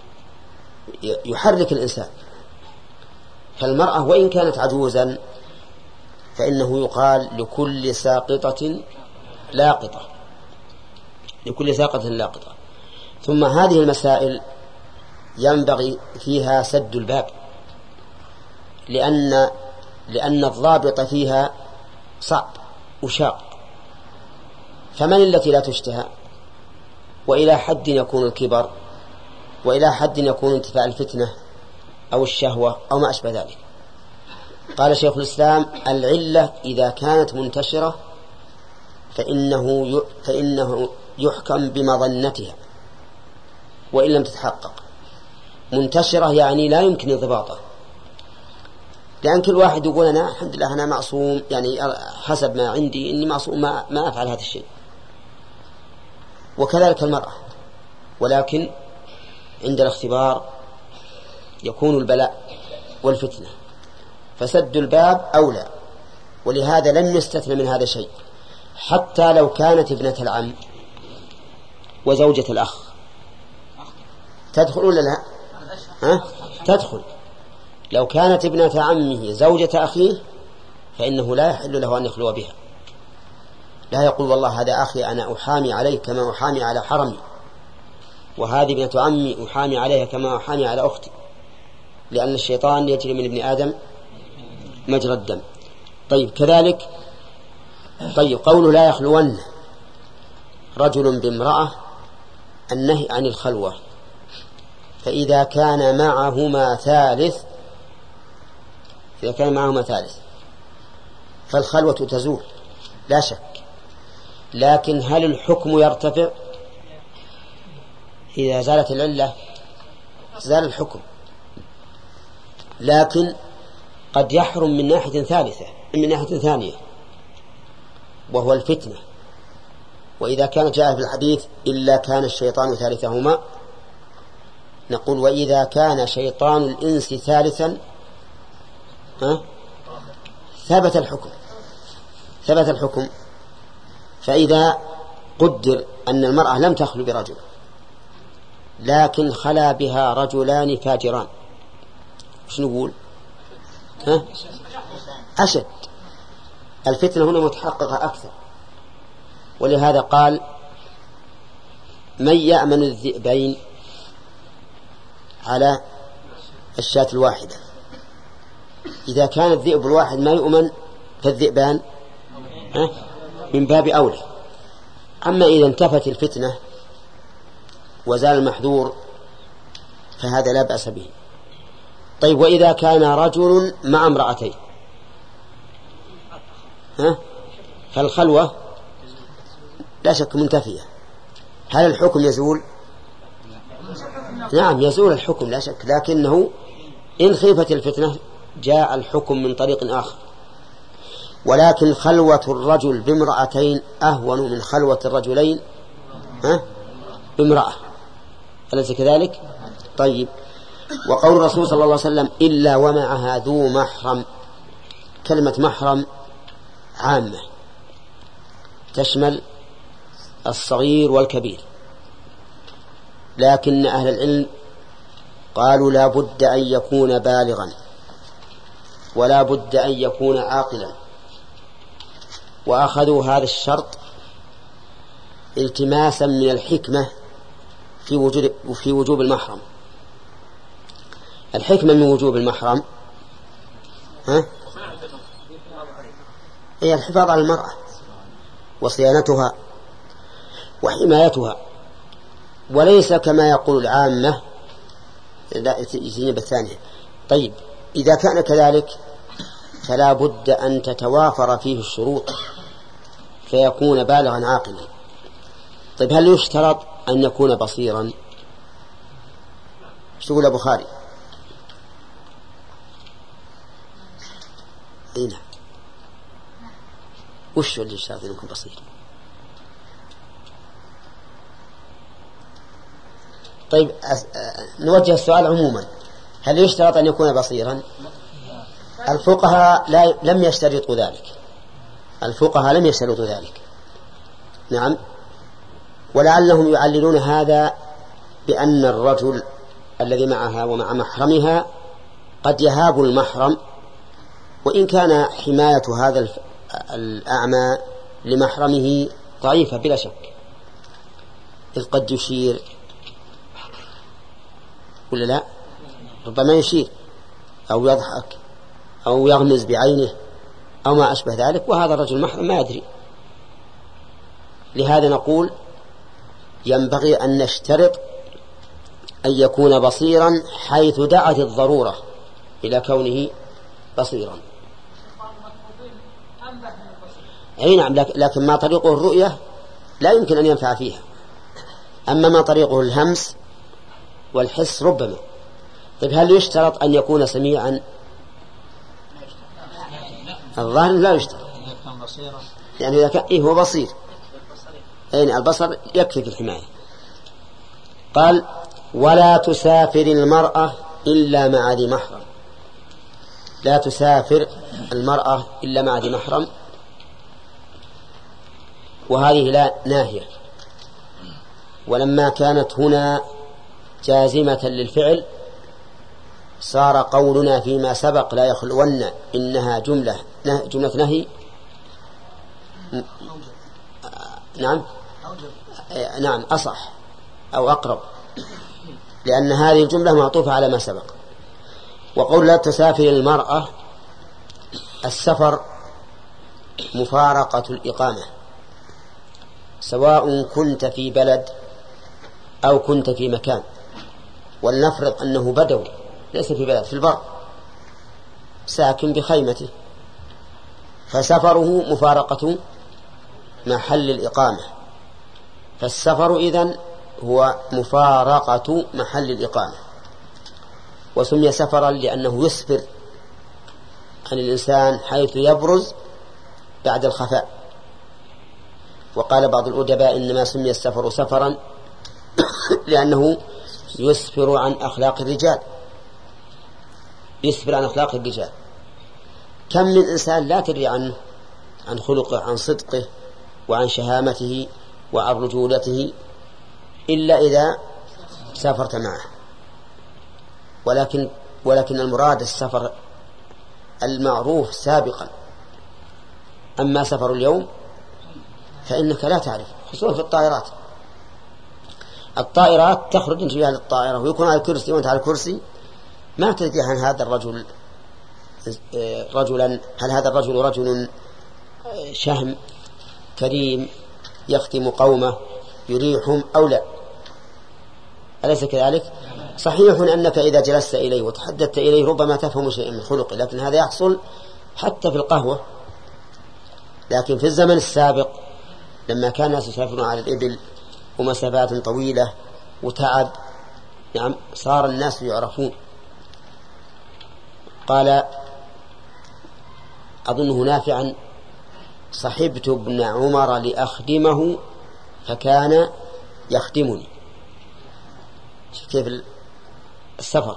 يحرك الإنسان. فالمرأة وإن كانت عجوزا فإنه يقال لكل ساقطة لاقطة، لكل ساقطة لاقطة. ثم هذه المسائل ينبغي فيها سد الباب، لأن لأن الضابط فيها صعب وشاق. فمن التي لا تشتهى؟ وإلى حد يكون الكبر، وإلى حد يكون انتفاع الفتنة أو الشهوة أو ما أشبه ذلك. قال شيخ الإسلام العلة إذا كانت منتشرة فإنه فإنه يحكم بمظنتها وإن لم تتحقق. منتشرة يعني لا يمكن انضباطها، لأن كل واحد يقول أنا الحمد لله أنا معصوم، يعني حسب ما عندي إني معصوم ما, ما أفعل هذا الشيء. وكذلك المرأة، ولكن عند الاختبار يكون البلاء والفتنة، فسد الباب أولى. ولهذا لم يستثنى من هذا شيء، حتى لو كانت ابنة العم وزوجة الأخ تدخل ولا لا؟ ها؟ تدخل. لو كانت ابنة عمه زوجة أخيه فإنه لا يحل له أن يخلو بها، لا يقول والله هذا أخي أنا أحامي عليه كما أحامي على حرمي، وهذه ابنة عمي أحامي عليها كما أحامي على أختي، لأن الشيطان يجري من ابن آدم مجرى الدم. طيب كذلك طيب قوله لا يخلون رجل بامرأة النهي عن الخلوة، فإذا كان معهما ثالث إذا كان معهما ثالث فالخلوة تزول لا شك، لكن هل الحكم يرتفع؟ إذا زالت العلة زال الحكم، لكن قد يحرم من ناحية ثالثة من ناحية ثانية وهو الفتنة. وإذا كان جاء في الحديث إلا كان الشيطان ثالثهما، نقول وإذا كان شيطان الإنس ثالثا ها ثبت الحكم ثبت الحكم فإذا قدر أن المرأة لم تخلو برجل لكن خلا بها رجلان فاجران، شو نقول؟ ها؟ أشد، الفتنة هنا متحققة أكثر. ولهذا قال من يأمن الذئبين على الشاة الواحدة؟ إذا كان الذئب الواحد ما يؤمن فالذئبان ها؟ من باب أولى. أما إذا انتفت الفتنة وزال المحذور فهذا لا بأس به. طيب وإذا كان رجل مع امرأتين ها؟ فالخلوة لا شك منتفية، هل الحكم يزول؟ نعم يزول الحكم لا شك، لكنه إن خيفت الفتنة جاء الحكم من طريق آخر. ولكن خلوة الرجل بامرأتين أهون من خلوة الرجلين ها؟ بامرأة، أليس كذلك؟ طيب وقول الرسول صلى الله عليه وسلم إلا ومعها ذو محرم، كلمة محرم عامة تشمل الصغير والكبير، لكن أهل العلم قالوا لا بد أن يكون بالغا ولا بد أن يكون عاقلا، وأخذوا هذا الشرط التماسا من الحكمة في وجوب في وجوب المحرم. الحكمة من وجوب المحرم ها؟ هي الحفاظ على المرأة وصيانتها وحمايتها، وليس كما يقول العامة يزين بالثانية. طيب إذا كان كذلك فلا بد أن تتوافر فيه الشروط فيكون بالغا عاقلا. طيب هل يشترط أن يكون بصيرا؟ شو يقول البخاري؟ إيه وش اللي يشترط أن يكون بصير؟ طيب نوجه السؤال عموما، هل يشترط أن يكون بصيرا؟ الفقهاء لا لم يشترطوا ذلك، الفقهاء لم يشترطوا ذلك. نعم، ولعلهم يعللون هذا بأن الرجل الذي معها ومع محرمها قد يهاب المحرم، وإن كان حماية هذا الأعمى لمحرمه ضعيفة بلا شك، إذ قد يشير ولا لا، ربما يشير أو يضحك أو يغمز بعينه أو ما أشبه ذلك، وهذا الرجل محرم ما يدري. لهذا نقول ينبغي أن نشترط أن يكون بصيرا حيث دعت الضرورة إلى كونه بصيرا. أي نعم، لكن ما طريقه الرؤية لا يمكن أن ينفع فيها، أما ما طريقه الهمس والحس ربما. طيب هل يشترط أن يكون سميعا؟ الظاهر لا يشترط، يعني إذا كان إيه هو بصير، أين البصر يكفي في الحماية. قال ولا تسافر المرأة إلا مع ذي محرم، لا تسافر المرأة إلا مع ذي محرم، وهذه لا ناهية، ولما كانت هنا جازمة للفعل صار قولنا فيما سبق لا يخلون إنها جملة جملة نهي. نعم نعم أصح أو أقرب، لأن هذه الجملة معطوفة على ما سبق. وقول لا تسافر المرأة، السفر مفارقة الإقامة، سواء كنت في بلد أو كنت في مكان. ولنفرض أنه بدو ليس في بلد، في البر ساكن بخيمته، فسفره مفارقة محل الإقامة، فالسفر إذن هو مفارقة محل الإقامة. وسمي سفرا لأنه يسفر عن الإنسان حيث يبرز بعد الخفاء. وقال بعض الأدباء إنما سمي السفر سفرا لأنه يسفر عن أخلاق الرجال، يسفر عن أخلاق الرجال. كم من إنسان لا تدري عنه، عن خلقه، عن صدقه، وعن شهامته، وعن رجولته، إلا إذا سافرت معه. ولكن ولكن المراد السفر المعروف سابقا. أما سفر اليوم فإنك لا تعرف، خصوصا في الطائرات. الطائرات تخرج انت بها للطائرة ويكون على الكرسي وانت على الكرسي، ما تدري عن هذا الرجل رجلا، هل هذا الرجل رجل شهم كريم يخدم قومه يريحهم أو لا. أليس كذلك؟ صحيح أنك إذا جلست إليه وتحدثت إليه ربما تفهم شيئا من خلقه، لكن هذا يحصل حتى في القهوة. لكن في الزمن السابق لما كان الناس يسافرون على الإبل ومسافات طويلة وتعب، نعم، صار الناس يعرفون. قال أظنه نافعا: صحبت ابن عمر لأخدمه فكان يخدمني. كيف السفر.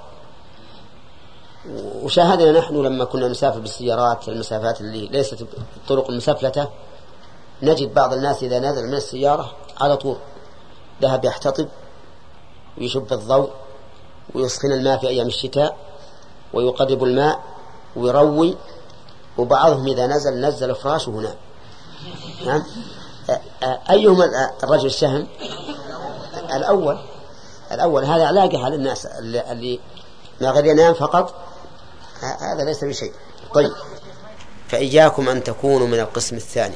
وشاهدنا نحن لما كنا نسافر بالسيارات المسافات اللي ليست الطرق المسفلتة، نجد بعض الناس إذا نزل من السيارة على طول ذهب يحتطب ويشب الضوء ويسخن الماء في أيام الشتاء ويقرب الماء ويروي، وبعضهم إذا نزل نزل فراشه هنا. نعم. أيهما الرجل الشهم؟ الأول، الأول هذا علاقة على الناس اللي ما غير ينام فقط، هذا ليس بشيء. طيب، فإياكم أن تكونوا من القسم الثاني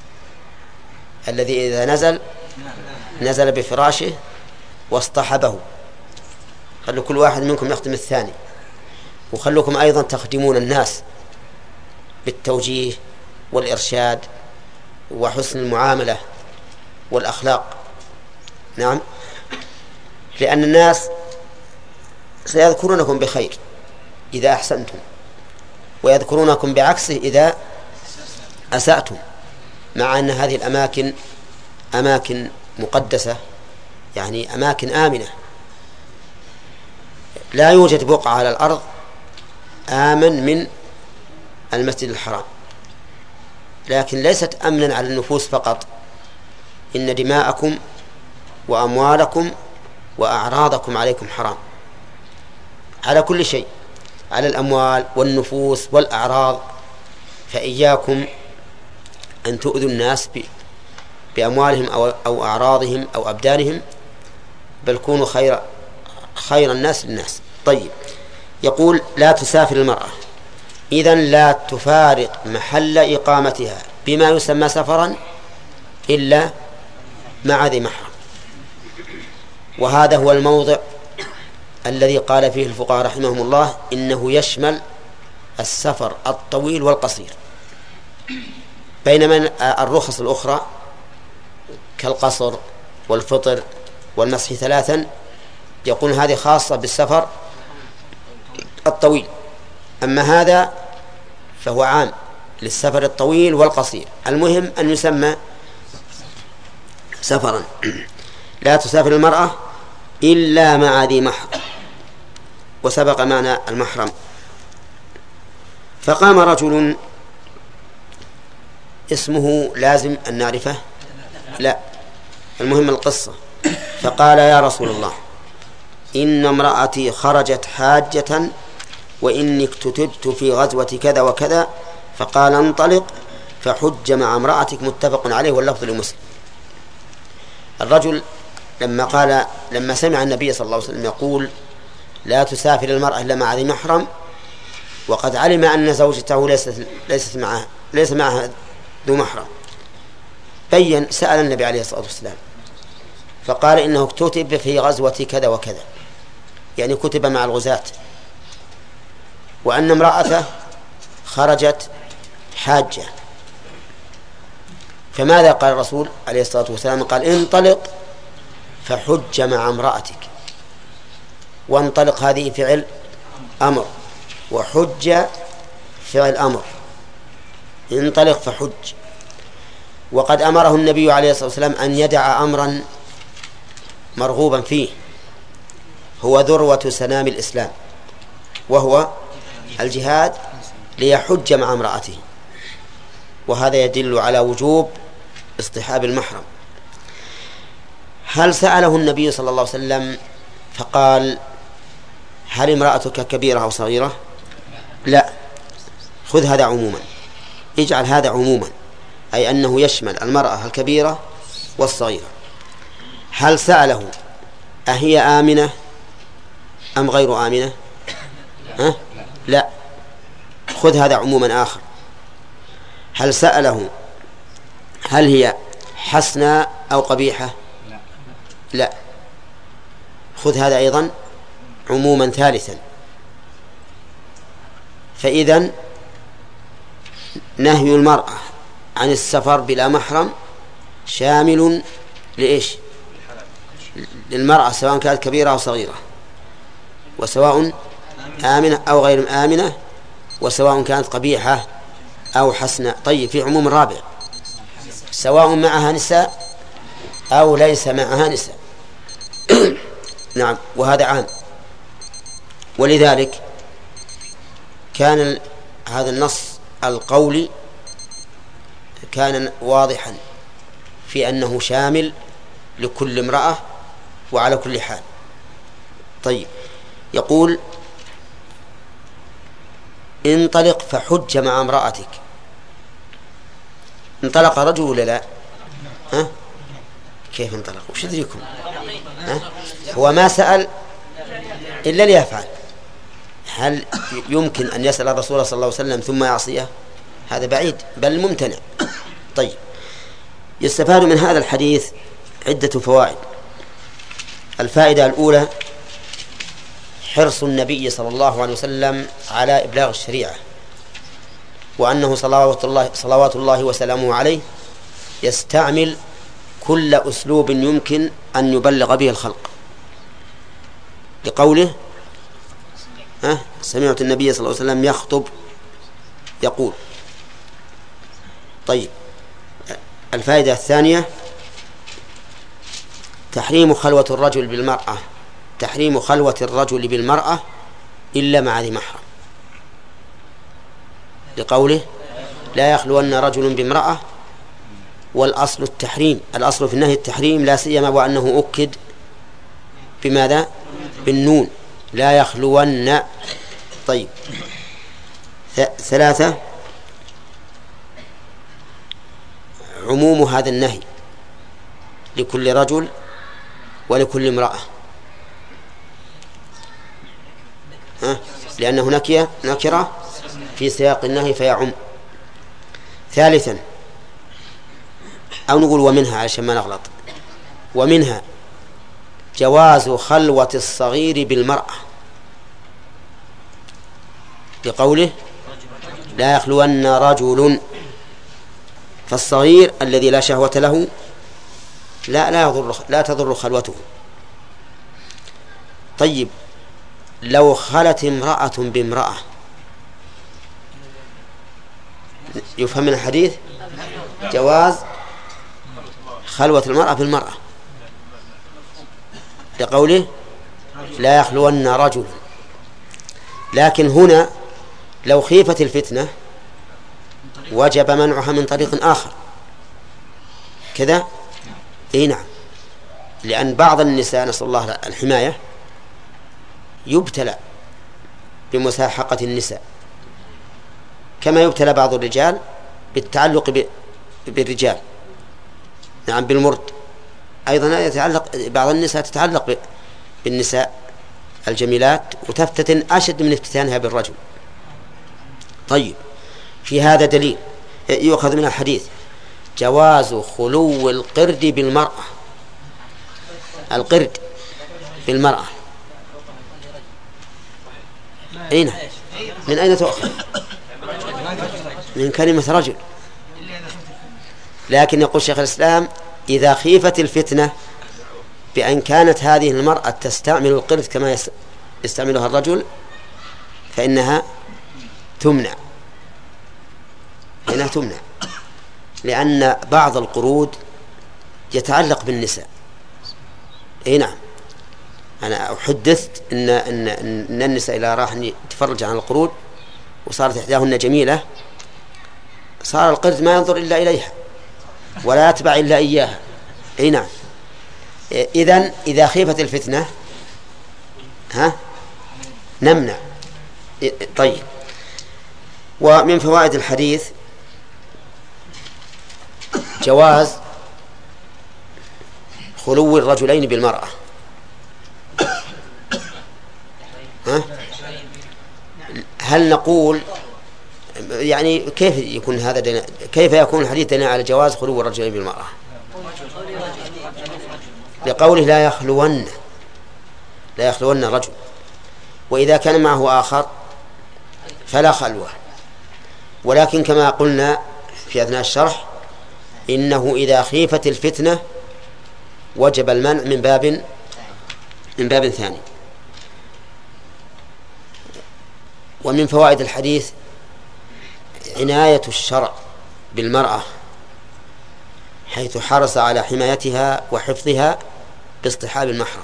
الذي إذا نزل نزل بفراشه واصطحبه. خلوا كل واحد منكم يخدم الثاني، وخلوكم أيضا تخدمون الناس بالتوجيه والإرشاد وحسن المعاملة والأخلاق. نعم، لأن الناس سيذكرونكم بخير إذا أحسنتم، ويذكرونكم بعكسه إذا أسأتم، مع أن هذه الأماكن أماكن مقدسة، يعني أماكن آمنة. لا يوجد بقعة على الأرض آمن من المسجد الحرام، لكن ليست أمنا على النفوس فقط، إن دماءكم وأموالكم وأعراضكم عليكم حرام، على كل شيء، على الأموال والنفوس والأعراض. فإياكم أن تؤذوا الناس بأموالهم أو, أو أعراضهم أو أبدانهم، بل كونوا خير خير الناس للناس. طيب، يقول لا تسافر المرأة، إذن لا تفارق محل إقامتها بما يسمى سفرا إلا مع ذي محرم. وهذا هو الموضع الذي قال فيه الفقهاء رحمهم الله إنه يشمل السفر الطويل والقصير، بينما الرخص الأخرى كالقصر والفطر والمسح ثلاثا يقول هذه خاصة بالسفر الطويل، أما هذا فهو عام للسفر الطويل والقصير، المهم أن يسمى سفرا. لا تسافر المرأة إلا مع ذي محرم، وسبق معنى المحرم. فقام رجل اسمه لازم أن نعرفه؟ لا، المهم القصة. فقال يا رسول الله إن امرأتي خرجت حاجة وإني اكتتبت في غزوة كذا وكذا، فقال انطلق فحج مع امرأتك، متفق عليه واللفظ لمسلم. الرجل لما قال لما سمع النبي صلى الله عليه وسلم يقول لا تسافر المرأة إلا مع ذي محرم، وقد علم أن زوجته ليست ليست معها ليس معها ذو محرم، بين سأل النبي عليه الصلاة والسلام فقال إنه اكتتب في غزوة كذا وكذا، يعني كتب مع الغزاة، وأن امرأته خرجت حاجة. فماذا قال الرسول عليه الصلاة والسلام؟ قال انطلق فحج مع امرأتك. وانطلق هذه فعل أمر، وحج فعل أمر، انطلق فحج. وقد أمره النبي عليه الصلاة والسلام أن يدع أمرا مرغوبا فيه هو ذروة سنام الإسلام، وهو الجهاد، ليحج مع امرأته، وهذا يدل على وجوب اصطحاب المحرم. هل سأله النبي صلى الله عليه وسلم فقال هل امرأتك كبيرة أو صغيرة؟ لا، خذ هذا عموما، اجعل هذا عموما، أي أنه يشمل المرأة الكبيرة والصغيرة. هل سأله أهي آمنة أم غير آمنة؟ ها؟ لا، خذ هذا عموما آخر. هل سأله هل هي حسنة أو قبيحة؟ لا، خذ هذا أيضا عموما ثالثا. فإذن نهي المرأة عن السفر بلا محرم شامل لإيش؟ للمرأة سواء كانت كبيرة أو صغيرة، وسواء آمنة أو غير آمنة، وسواء كانت قبيحة أو حسنة. طيب، في عموم رابع، سواء معها نساء أو ليس معها نساء. نعم، وهذا عام. ولذلك كان هذا النص القولي كان واضحا في أنه شامل لكل امرأة وعلى كل حال. طيب، يقول انطلق فحج مع امرأتك. انطلق رجل ولا لا؟ ها؟ كيف انطلق؟ وش يدريكم؟ هو ما سأل إلا ليفعل. هل يمكن أن يسأل الرسول صلى الله عليه وسلم ثم يعصيه؟ هذا بعيد بل ممتنع. طيب، يستفاد من هذا الحديث عدة فوائد. الفائدة الأولى حرص النبي صلى الله عليه وسلم على إبلاغ الشريعة، وأنه صلوات الله, صلوات الله وسلامه عليه يستعمل كل أسلوب يمكن أن يبلغ به الخلق، لقوله أه سمعت النبي صلى الله عليه وسلم يخطب يقول. طيب، الفائدة الثانية تحريم خلوة الرجل بالمرأة تحريم خلوة الرجل بالمرأة إلا مع ذي محرم، لقوله لا يخلون رجل بامرأة، والأصل التحريم، الأصل في النهي التحريم، لا سيما وأنه أكد بماذا؟ بالنون، لا يخلون. طيب، ثلاثة عموم هذا النهي لكل رجل ولكل امرأة، ها؟ لأنه نكية نكرة في سياق النهي فيعم. ثالثا، أو نقول ومنها علشان ما نغلط، ومنها جواز خلوة الصغير بالمرأة، بقوله لا يخلون رجل، فالصغير الذي لا شهوة له لا لا يضر لا تضر خلوته. طيب، لو خلت امرأة بامرأة يفهم من الحديث جواز خلوة المرأة بالمرأة، لقوله لا يخلون رجل. لكن هنا لو خيفت الفتنة وجب منعها من طريق آخر كذا. اي نعم، لأن بعض النساء نسأل الله الحماية يبتلى بمساحقة النساء، كما يبتلى بعض الرجال بالتعلق بالرجال، نعم بالمرد. أيضا يتعلق بعض النساء تتعلق بالنساء الجميلات وتفتتن أشد من افتتانها بالرجل. طيب، في هذا دليل يؤخذ من الحديث جواز خلو القرد بالمرأة، القرد بالمرأة. أين من أين تؤخذ؟ من كلمة رجل. لكن يقول شيخ الإسلام إذا خيفت الفتنة بأن كانت هذه المرأة تستعمل القرد كما يستعملها الرجل فإنها تمنع، فإنها تمنع، لأن بعض القرود يتعلق بالنساء. اي نعم، أنا حدثت إن, إن, إن النساء إذا راح يتفرج عن القرود وصارت إحداهن جميلة صار القرد ما ينظر إلا إليها ولا يتبع إلا إياها. اي نعم، إذن إذا خيفت الفتنة ها نمنع. طيب، ومن فوائد الحديث جواز خلو الرجلين بالمرأة. ها؟ هل نقول يعني كيف يكون هذا دنا... كيف يكون الحديث دليل على جواز خلو الرجلين بالمرأة؟ لقوله لا يخلون لا يخلون رجل، وإذا كان معه آخر فلا خلوة. ولكن كما قلنا في أثناء الشرح إنه إذا خيفت الفتنة وجب المنع من باب من باب ثاني. ومن فوائد الحديث عناية الشرع بالمرأة، حيث حرص على حمايتها وحفظها باصطحاب المحرم،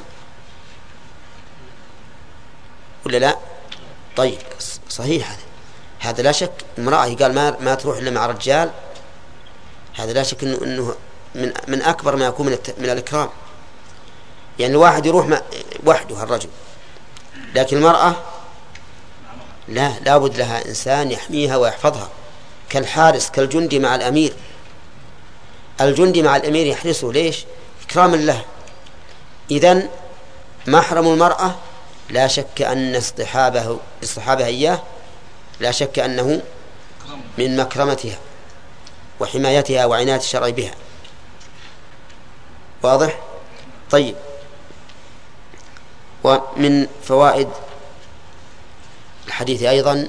ولا لا؟ طيب، صحيح هذا هذا لا شك. امرأة قال ما ما تروح إلا مع رجال، هذا لا شك إنه إنه من من أكبر ما يكون من من الإكرام. يعني الواحد يروح وحده الرجل، لكن المرأة لا لابد لها إنسان يحميها ويحفظها، كالحارس كالجندي مع الأمير. الجندي مع الأمير يحرسه ليش؟ إكراما له. إذن محرم المرأة لا شك أن اصطحابه اصطحابها إياه لا شك أنه من مكرمتها وحمايتها وعناية الشرع بها. واضح؟ طيب. ومن فوائد الحديث أيضا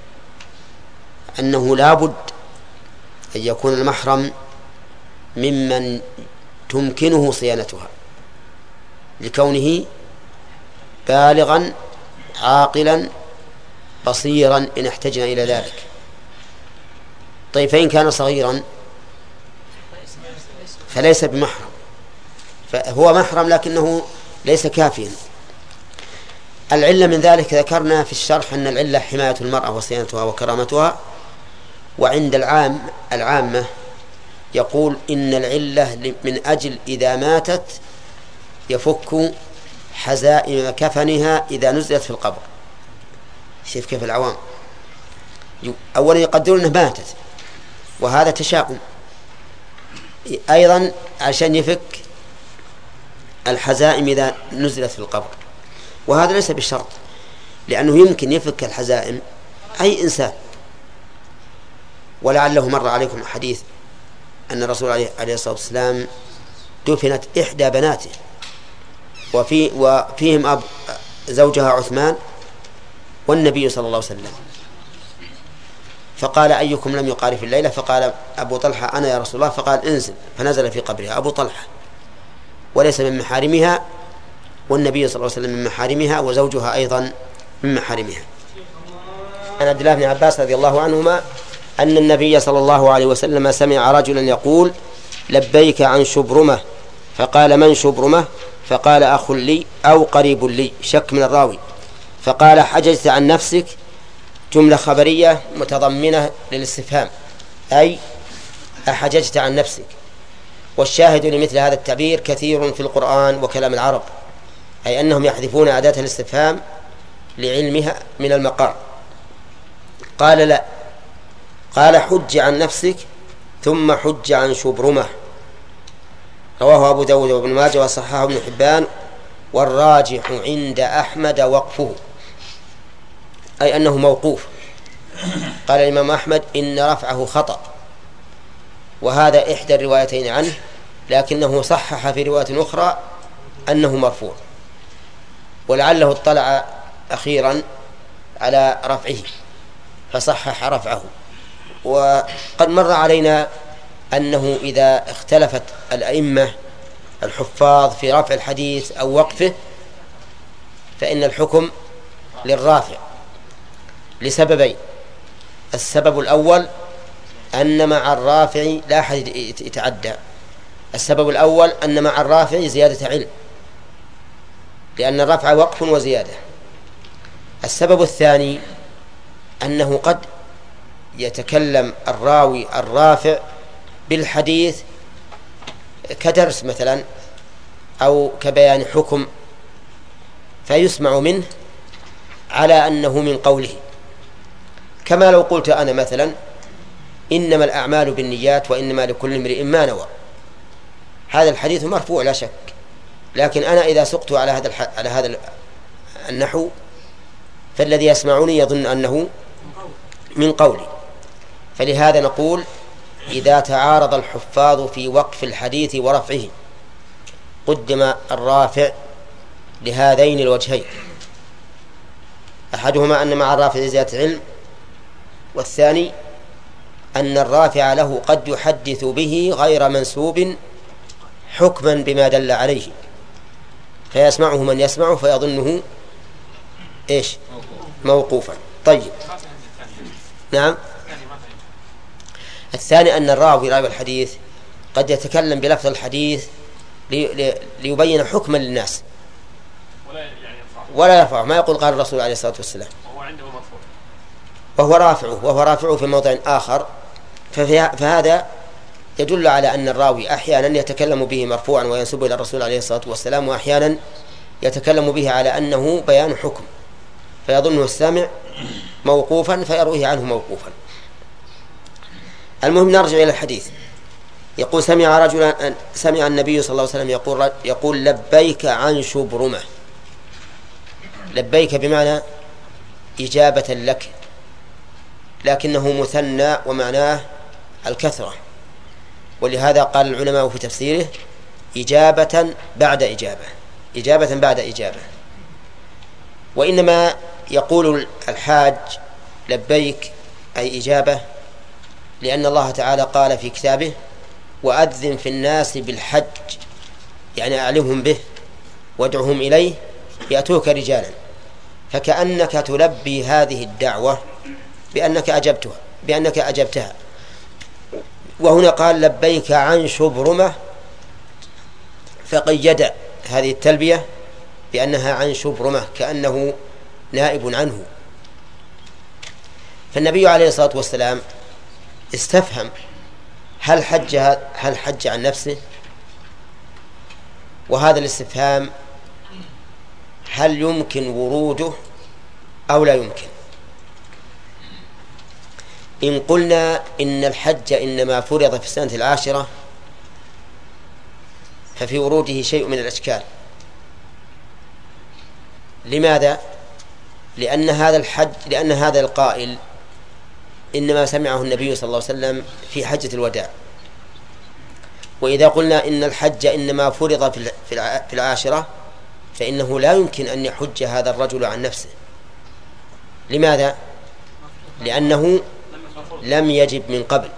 أنه لا بد أن يكون المحرم ممن تمكنه صيانتها لكونه بالغا عاقلا بصيرا إن احتجنا إلى ذلك. طيب فإن كان صغيرا فليس بمحرم، فهو محرم لكنه ليس كافيا. العلة من ذلك ذكرنا في الشرح أن العلة حماية المرأة وصيانتها وكرامتها، وعند العام العامة يقول إن العلة من أجل إذا ماتت يفك حزائم كفنها إذا نزلت في القبر. شوف كيف العوام أولا يقدرون أنها ماتت، وهذا تشاؤم أيضا عشان يفك الحزائم إذا نزلت في القبر، وهذا ليس بالشرط، لأنه يمكن يفك الحزائم أي إنسان. ولعله مر عليكم حديث أن الرسول عليه الصلاة والسلام دفنت إحدى بناته وفي وفيهم أب زوجها عثمان والنبي صلى الله عليه وسلم، فقال أيكم لم يقارف الليلة؟ فقال أبو طلحة أنا يا رسول الله، فقال انزل، فنزل في قبرها أبو طلحة وليس من محارمها، والنبي صلى الله عليه وسلم من محارمها، وزوجها أيضا من محارمها. عن عبد الله بن عباس رضي الله عنهما أن النبي صلى الله عليه وسلم سمع رجلا يقول لبيك عن شبرمة، فقال من شبرمة؟ فقال أخ لي أو قريب لي، شك من الراوي. فقال حججت عن نفسك، جملة خبرية متضمنة للاستفهام، أي أحججت عن نفسك. والشاهد لمثل هذا التعبير كثير في القرآن وكلام العرب، أي أنهم يحذفون أداة الاستفهام لعلمها من المقام. قال لا، قال حج عن نفسك ثم حج عن شبرمة. رواه أبو داود وابن ماجه وصححه ابن حبان، والراجح عند أحمد وقفه، أي أنه موقوف. قال الإمام أحمد إن رفعه خطأ، وهذا إحدى الروايتين عنه، لكنه صحح في رواية أخرى أنه مرفوع، ولعله اطلع أخيرا على رفعه فصحح رفعه. وقد مر علينا أنه إذا اختلفت الأئمة الحفاظ في رفع الحديث أو وقفه فإن الحكم للرافع لسببين. السبب الأول أن مع الرافع لا أحد يتعدى. السبب الأول أن مع الرافع زيادة علم، لأن الرفع وقف وزيادة. السبب الثاني أنه قد يتكلم الراوي الرافع بالحديث كدرس مثلا أو كبيان حكم، فيسمع منه على أنه من قوله، كما لو قلت أنا مثلا إنما الأعمال بالنيات وإنما لكل امرئ ما نوى. هذا الحديث مرفوع لا شك، لكن أنا إذا سقت على هذا على هذا النحو فالذي يسمعني يظن أنه من قولي. فلهذا نقول إذا تعارض الحفاظ في وقف الحديث ورفعه قدم الرافع لهذين الوجهين، أحدهما أن مع الرافع زيادة علم، والثاني أن الرافع له قد يحدث به غير منسوب حكما بما دل عليه، فيسمعه من يسمعه فيظنه إيش؟ موقوفا. طيب نعم. الثاني أن الراوي راوي الحديث قد يتكلم بلفظ الحديث ليبين حكما للناس ولا يرفعه، ما يقول قال الرسول عليه الصلاة والسلام وهو رافعه وهو رافعه في موضع آخر. فهذا يدل على أن الراوي أحيانا يتكلم به مرفوعا وينسب إلى الرسول عليه الصلاة والسلام، وأحيانا يتكلم به على أنه بيان حكم فيظنه السامع موقوفا فيرويه عنه موقوفا. المهم نرجع إلى الحديث. يقول سمع رجلا سمع النبي صلى الله عليه وسلم يقول يقول لبيك عن شبرمة. لبيك بمعنى إجابة لك، لكنه مثنى ومعناه الكثرة، ولهذا قال العلماء في تفسيره إجابة بعد إجابة، إجابة بعد إجابة. وإنما يقول الحاج لبيك أي إجابة لأن الله تعالى قال في كتابه وأذن في الناس بالحج، يعني أعلمهم به وادعهم إليه يأتوك رجالا، فكأنك تلبي هذه الدعوة بأنك أجبتها بأنك أجبتها. وهنا قال لبيك عن شبرمة، فقيد هذه التلبية بأنها عن شبرمة كأنه نائب عنه. فالنبي عليه الصلاة والسلام استفهم هل حج هل حج عن نفسه، وهذا الاستفهام هل يمكن وروده أو لا يمكن؟ إن قلنا إن الحج إنما فرض في السنة العاشرة ففي وروده شيء من الإشكال. لماذا؟ لأن هذا الحج لأن هذا القائل إنما سمعه النبي صلى الله عليه وسلم في حجة الوداع، وإذا قلنا إن الحج إنما فرض في العاشرة فإنه لا يمكن أن يحج هذا الرجل عن نفسه. لماذا؟ لأنه لم يجب من قبل،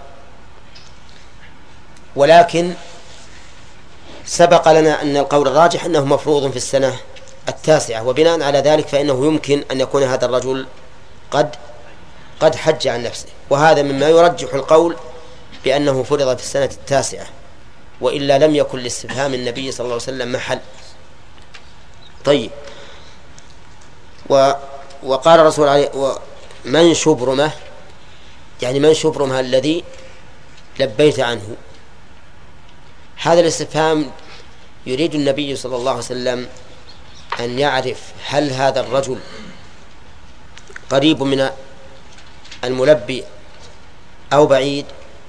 ولكن سبق لنا أن القول الراجح أنه مفروض في السنة التاسعة، وبناء على ذلك فإنه يمكن أن يكون هذا الرجل قد قد حج عن نفسه، وهذا مما يرجح القول بأنه فرض في السنة التاسعة، وإلا لم يكن لاستفهام النبي صلى الله عليه وسلم محل. طيب، و وقال الرسول عليه من شبرمه، يعني من شبرمه الذي لبيت عنه. هذا الاستفهام يريد النبي صلى الله عليه وسلم أن يعرف هل هذا الرجل قريب من الملبي أو بعيد،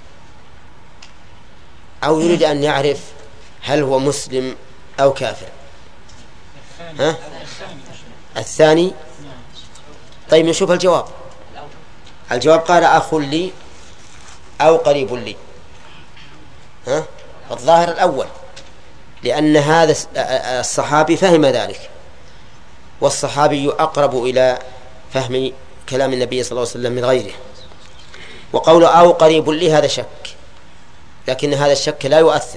أو يريد أن يعرف هل هو مسلم أو كافر. ها؟ الثاني. طيب نشوف الجواب. الجواب قال أخ لي أو قريب لي. ها؟ الظاهر الأول، لأن هذا الصحابي فهم ذلك، والصحابي أقرب إلى فهم كلام النبي صلى الله عليه وسلم من غيره. وقول أو قريب لي هذا شك، لكن هذا الشك لا يؤثر،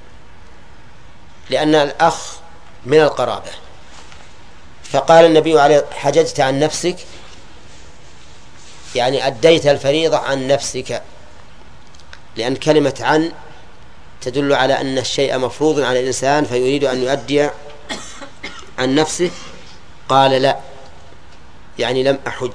لأن الأخ من القرابة. فقال النبي عليه حججت عن نفسك، يعني أديت الفريضة عن نفسك، لأن كلمة عن تدل على أن الشيء مفروض على الإنسان فيريد أن يؤدي عن نفسه. قال لا، يعني لم أحج،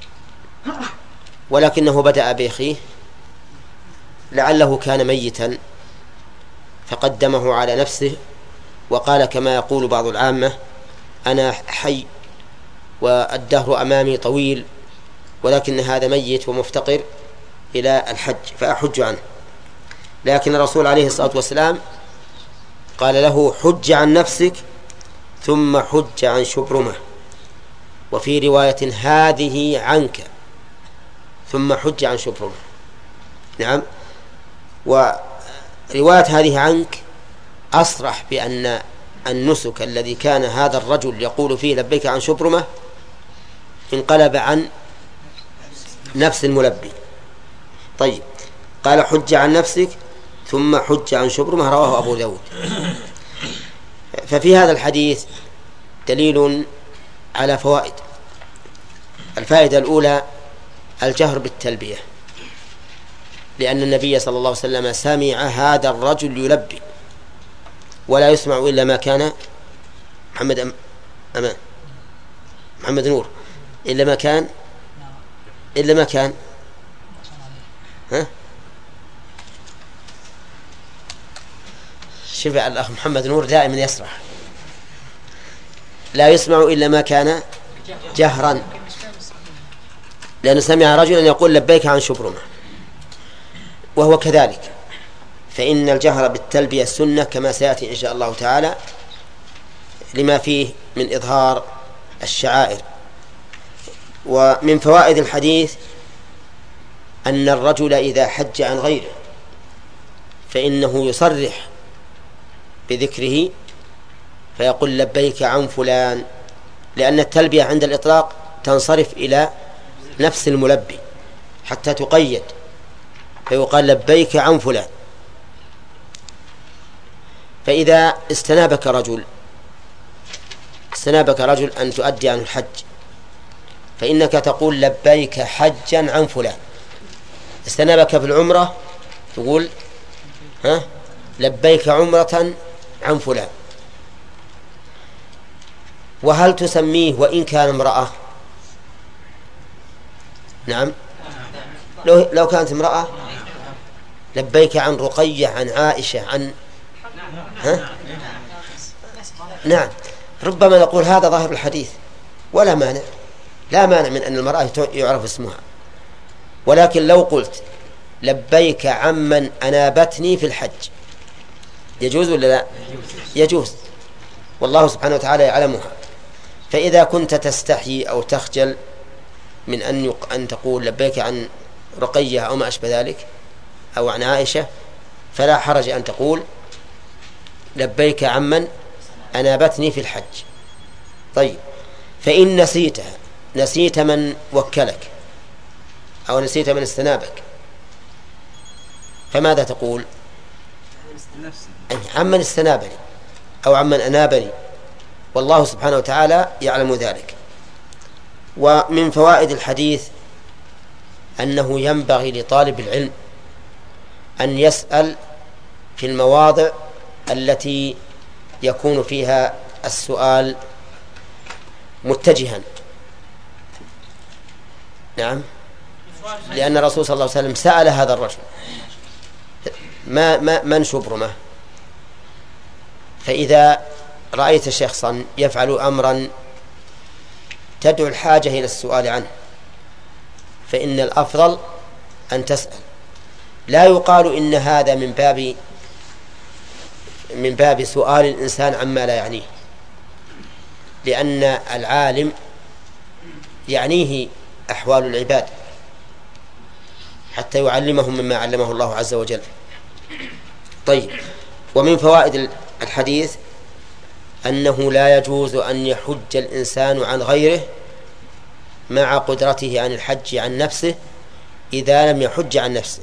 ولكنه بدأ بأخيه لعله كان ميتا فقدمه على نفسه، وقال كما يقول بعض العامة أنا حي والدهر أمامي طويل، ولكن هذا ميت ومفتقر إلى الحج فأحج عنه. لكن الرسول عليه الصلاة والسلام قال له حج عن نفسك ثم حج عن شبرمة، وفي رواية هذه عنك ثم حج عن شبرمة. نعم، ورواية هذه عنك أصرح بأن النسك الذي كان هذا الرجل يقول فيه لبيك عن شبرمة انقلب عن نفس الملبي. طيب، قال حج عن نفسك ثم حج عن شبرمة، رواه أبو داود. ففي هذا الحديث دليل على فوائد. الفائدة الأولى الجهر بالتلبية، لأن النبي صلى الله عليه وسلم سمع هذا الرجل يلبي، ولا يسمع إلا ما كان محمد أم... أمان محمد نور إلا ما كان إلا ما كان ها شبع الأخ محمد نور دائما يسرح. لا يسمع إلا ما كان جهرا، لأنه سمع رجلا يقول لبيك عن شبرمة، وهو كذلك. فإن الجهر بالتلبية سنة كما سيأتي إن شاء الله تعالى لما فيه من إظهار الشعائر. ومن فوائد الحديث أن الرجل إذا حج عن غيره فإنه يصرح بذكره فيقول لبيك عن فلان، لأن التلبية عند الإطلاق تنصرف إلى نفس الملبي حتى تقيد، فيقال لبيك عن فلان. فإذا استنابك رجل استنابك رجل أن تؤدي عن الحج فإنك تقول لبيك حجا عن فلان. استنابك في العمرة تقول ها لبيك عمرة عن فلان. وهل تسميه وإن كان امرأة؟ نعم، لو, لو كانت امرأة لبيك عن رقية عن عائشة عن ها؟ نعم، ربما نقول هذا ظاهر الحديث ولا مانع، لا مانع من أن المرأة يعرف اسمها. ولكن لو قلت لبيك عمن أنابتني في الحج يجوز ولا لا؟ يجوز، والله سبحانه وتعالى يعلمها. فإذا كنت تستحي أو تخجل من أن, يق... أن تقول لبيك عن رقية أو ما أشبه ذلك أو عن عائشة فلا حرج أن تقول لبيك عمن أنابتني في الحج. طيب، فإن نسيتها نسيت من وكلك أو نسيت من استنابك فماذا تقول؟ عمن استنابني أو عمن أنابني، والله سبحانه وتعالى يعلم ذلك. ومن فوائد الحديث أنه ينبغي لطالب العلم أن يسأل في المواضع التي يكون فيها السؤال متجها. نعم، لأن الرسول صلى الله عليه وسلم سأل هذا الرجل ما ما من شبرمه، فإذا رأيت شخصا يفعل أمرا تدعو الحاجة إلى السؤال عنه فإن الأفضل أن تسأل. لا يقال إن هذا من باب من باب سؤال الإنسان عما لا يعنيه، لأن العالم يعنيه أحوال العباد حتى يعلمهم مما علمه الله عز وجل. طيب، ومن فوائد الحديث أنه لا يجوز أن يحج الإنسان عن غيره مع قدرته عن الحج عن نفسه إذا لم يحج عن نفسه.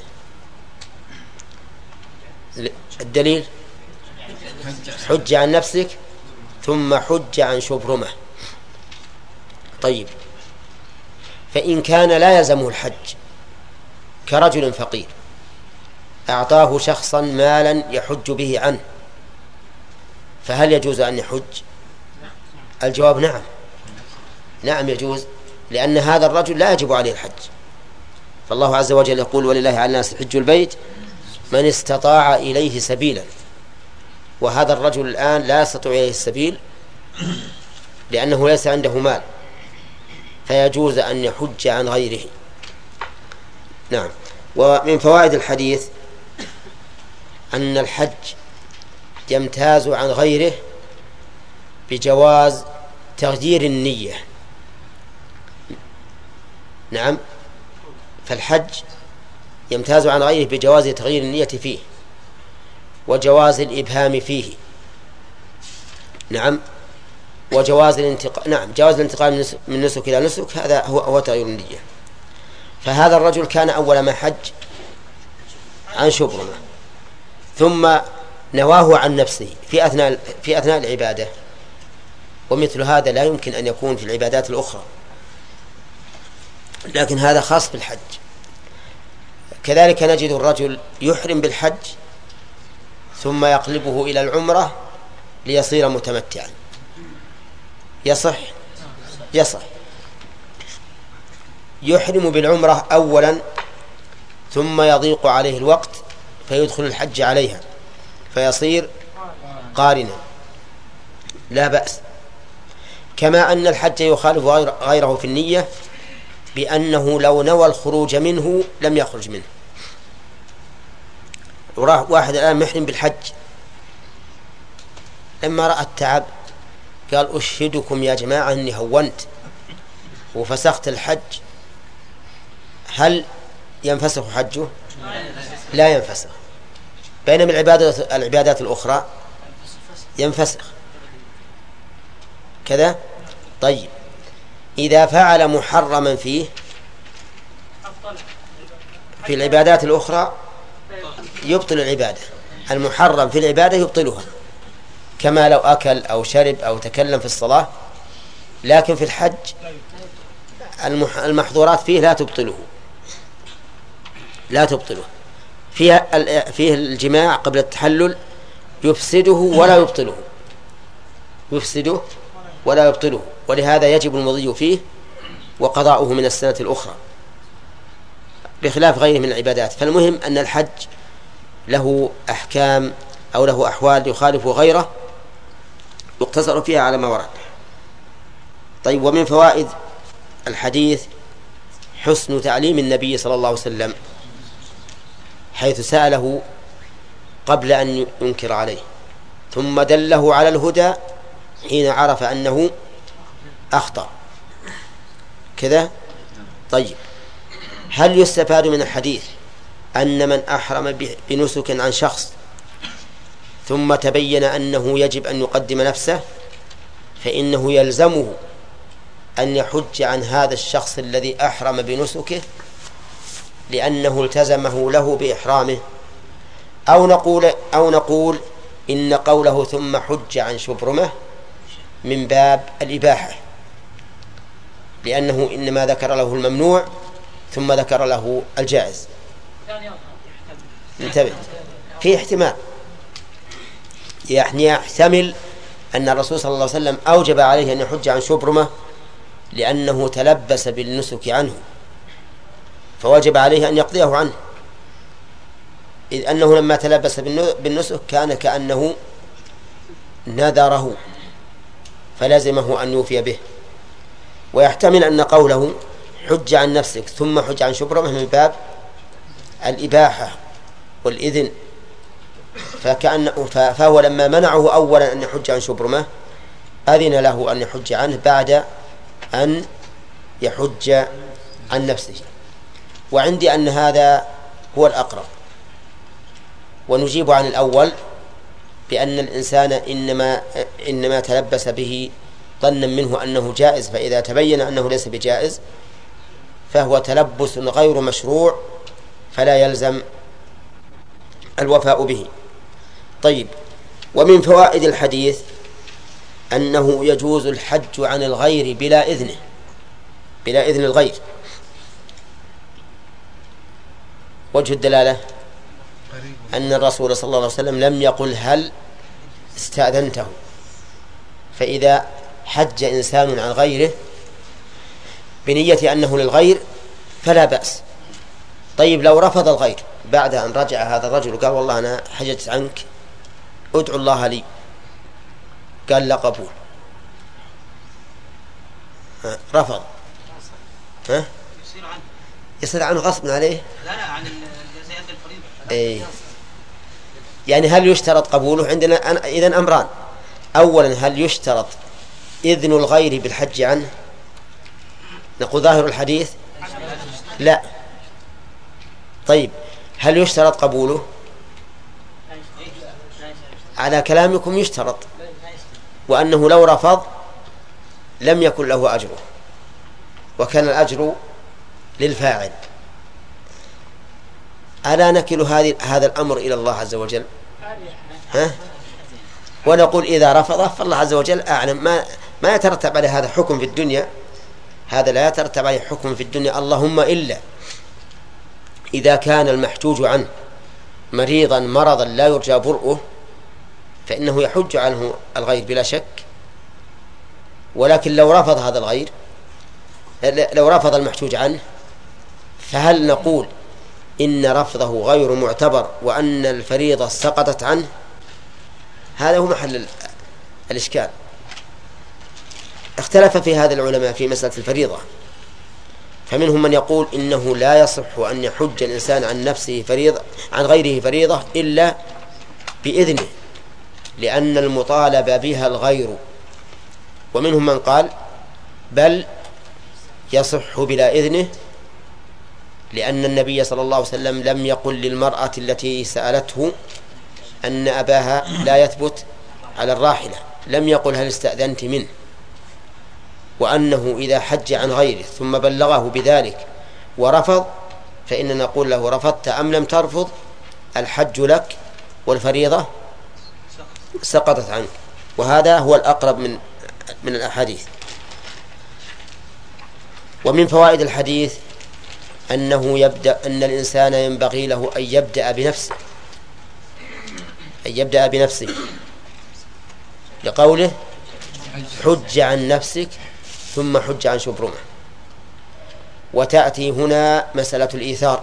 الدليل حج عن نفسك ثم حج عن شبرمة. طيب، فإن كان لا يلزمه الحج كرجل فقير أعطاه شخصا مالا يحج به عنه فهل يجوز أن يحج؟ الجواب نعم، نعم يجوز، لأن هذا الرجل لا يجب عليه الحج. فالله عز وجل يقول ولله على الناس حج البيت من استطاع إليه سبيلا، وهذا الرجل الآن لا يستطيع إليه السبيل لأنه ليس عنده مال فيجوز أن يحج عن غيره. نعم. ومن فوائد الحديث أن الحج يمتاز عن غيره بجواز تغيير النية. نعم، فالحج يمتاز عن غيره بجواز تغيير النية فيه وجواز الإبهام فيه. نعم، وجواز الانتقال نعم جواز الانتقال من نسك إلى نسك، هذا هو هو تغيير النية. فهذا الرجل كان أول ما حج عن شبرمة ثم نواه عن نفسه في أثناء في أثناء العبادة، ومثل هذا لا يمكن أن يكون في العبادات الأخرى، لكن هذا خاص بالحج. كذلك نجد الرجل يحرم بالحج ثم يقلبه إلى العمرة ليصير متمتعا، يصح يصح يحرم بالعمرة أولا ثم يضيق عليه الوقت فيدخل الحج عليها فيصير قارنا، لا بأس. كما أن الحج يخالف غيره في النية بأنه لو نوى الخروج منه لم يخرج منه، واحد الآن محرم بالحج، لما رأى التعب قال أشهدكم يا جماعة أني هونت وفسخت الحج، هل ينفسخ حجه؟ لا ينفسخ. بينما العبادات, العبادات الأخرى ينفسخ كذا. طيب إذا فعل محرما فيه في العبادات الأخرى يبطل العبادة، المحرم في العبادة يبطلها، كما لو أكل أو شرب أو تكلم في الصلاة، لكن في الحج المحظورات فيه لا تبطله لا تبطله فيه فيه الجماع قبل التحلل يفسده ولا يبطله يفسده ولا يبطله، ولهذا يجب المضي فيه وقضاؤه من السنة الأخرى بخلاف غيره من العبادات. فالمهم أن الحج له أحكام أو له أحوال يخالف غيره يقتصر فيها على ما ورد. طيب، ومن فوائد الحديث حسن تعليم النبي صلى الله عليه وسلم، حيث سأله قبل أن ينكر عليه ثم دله على الهدى حين عرف أنه أخطأ كذا. طيب، هل يستفاد من الحديث أن من أحرم بنسك عن شخص ثم تبين أنه يجب أن يقدم نفسه فإنه يلزمه أن يحج عن هذا الشخص الذي أحرم بنسكه لأنه التزمه له بإحرامه، أو نقول أو نقول إن قوله ثم حج عن شبرمه من باب الإباحة، لأنه إنما ذكر له الممنوع ثم ذكر له الجائز. انتبه، في احتمال، يعني يحتمل أن الرسول صلى الله عليه وسلم أوجب عليه أن يحج عن شبرمه لأنه تلبس بالنسك عنه فوجب عليه أن يقضيه عنه، إذ أنه لما تلبس بالنسك كان كأنه نذره فلزمه أن يوفي به. ويحتمل أن قوله حج عن نفسك ثم حج عن شبرمه من باب الإباحة والإذن، فكأن فهو لما منعه أولا أن يحج عن شبرمه أذن له أن يحج عنه بعد أن يحج عن نفسه. وعندي أن هذا هو الأقرب، ونجيب عن الأول بأن الإنسان إنما, إنما تلبس به ظنا منه أنه جائز، فإذا تبين أنه ليس بجائز فهو تلبس غير مشروع فلا يلزم الوفاء به. طيب، ومن فوائد الحديث أنه يجوز الحج عن الغير بلا إذنه بلا إذن الغير. وجه الدلالة أن الرسول صلى الله عليه وسلم لم يقل هل استأذنته، فإذا حج إنسان عن غيره بنية أنه للغير فلا بأس. طيب، لو رفض الغير بعد أن رجع هذا الرجل قال والله أنا حجت عنك ادعو الله لي، قال لا قبول، رفض، ها؟ يصير عنه غصب عليه؟ لا لا، عن زي عند الفريضة. إيه، يعني هل يشترط قبوله؟ عندنا إذن أمران: أولا هل يشترط إذن الغير بالحج عنه؟ نقول ظاهر الحديث لا. طيب، هل يشترط قبوله؟ على كلامكم يشترط، وأنه لو رفض لم يكن له أجره وكان الأجر للفاعل. ألا نكل هذا الأمر إلى الله عز وجل؟ ها؟ ونقول إذا رفضه فالله عز وجل أعلم. ما, ما يترتب على هذا حكم في الدنيا، هذا لا يترتب عليه حكم في الدنيا، اللهم إلا إذا كان المحجوج عنه مريضا مرضا لا يرجى برؤه فإنه يحج عنه الغير بلا شك. ولكن لو رفض هذا الغير، لو رفض المحجوج عنه، فهل نقول إن رفضه غير معتبر وأن الفريضة سقطت عنه؟ هذا هو محل الإشكال. اختلف في هذا العلماء في مسألة الفريضة، فمنهم من يقول إنه لا يصح أن يحج الإنسان عن نفسه فريضة عن غيره فريضة إلا بإذنه، لأن المطالب بها الغير. ومنهم من قال بل يصح بلا إذنه، لأن النبي صلى الله عليه وسلم لم يقل للمرأة التي سألته أن أباها لا يثبت على الراحلة، لم يقل هل استأذنت منه، وأنه إذا حج عن غيره ثم بلغه بذلك ورفض فإننا نقول له رفضت أم لم ترفض، الحج لك والفريضة سقطت عنك. وهذا هو الأقرب من من الأحاديث. ومن فوائد الحديث أنه يبدأ أن الإنسان ينبغي له أن يبدأ بنفسه أن يبدأ بنفسه لقوله حج عن نفسك ثم حج عن شبرمة. وتأتي هنا مسألة الإيثار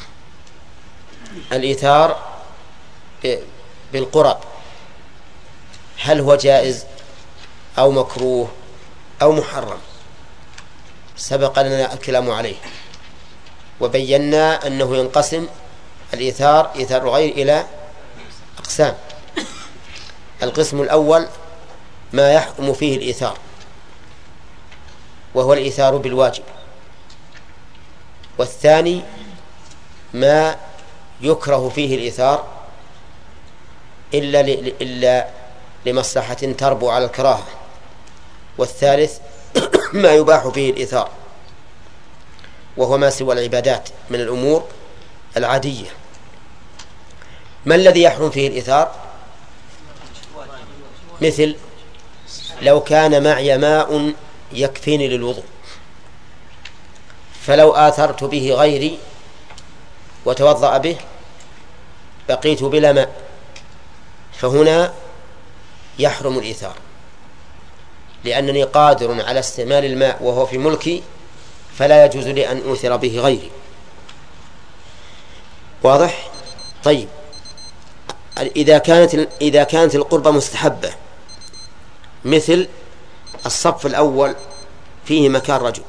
الإيثار بالقرب، هل هو جائز أو مكروه أو محرم؟ سبق لنا الكلام عليه وبينا أنه ينقسم الإيثار إيثار الغير إلى أقسام. القسم الأول ما يحكم فيه الإيثار وهو الإيثار بالواجب، والثاني ما يكره فيه الإيثار إلا, إلا لمصلحة تربو على الكراهة، والثالث ما يباح فيه الإيثار وهو ما سوى العبادات من الأمور العادية. ما الذي يحرم فيه الإيثار؟ مثل لو كان معي ماء يكفيني للوضوء فلو آثرت به غيري وتوضأ به بقيت بلا ماء، فهنا يحرم الإيثار لأنني قادر على استعمال الماء وهو في ملكي، فلا يجوز لي أن أوثر به غيري. واضح؟ طيب، إذا كانت إذا كانت القربة مستحبة مثل الصف الأول فيه مكان رجل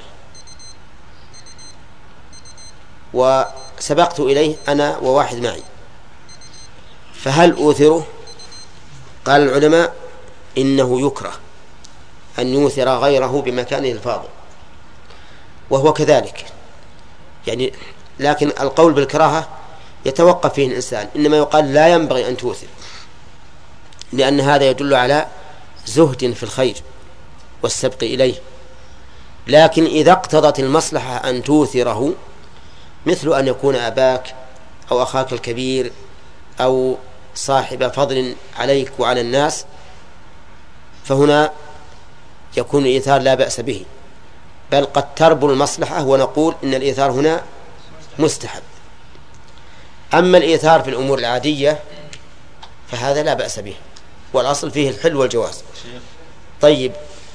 وسبقت إليه أنا وواحد معي، فهل أوثره؟ قال العلماء إنه يكره أن يوثر غيره بمكانه الفاضل، وهو كذلك يعني، لكن القول بالكراهة يتوقف فيه الإنسان، إنما يقال لا ينبغي أن توثر، لأن هذا يدل على زهد في الخير والسبق إليه. لكن إذا اقتضت المصلحة أن توثره، مثل أن يكون أباك أو أخاك الكبير أو صاحب فضل عليك وعلى الناس، فهنا يكون الإيثار لا بأس به، بل قد تربو المصلحة ونقول إن الإيثار هنا مستحب. أما الإيثار في الأمور العادية فهذا لا بأس به، والأصل فيه الحل والجواز. طيب،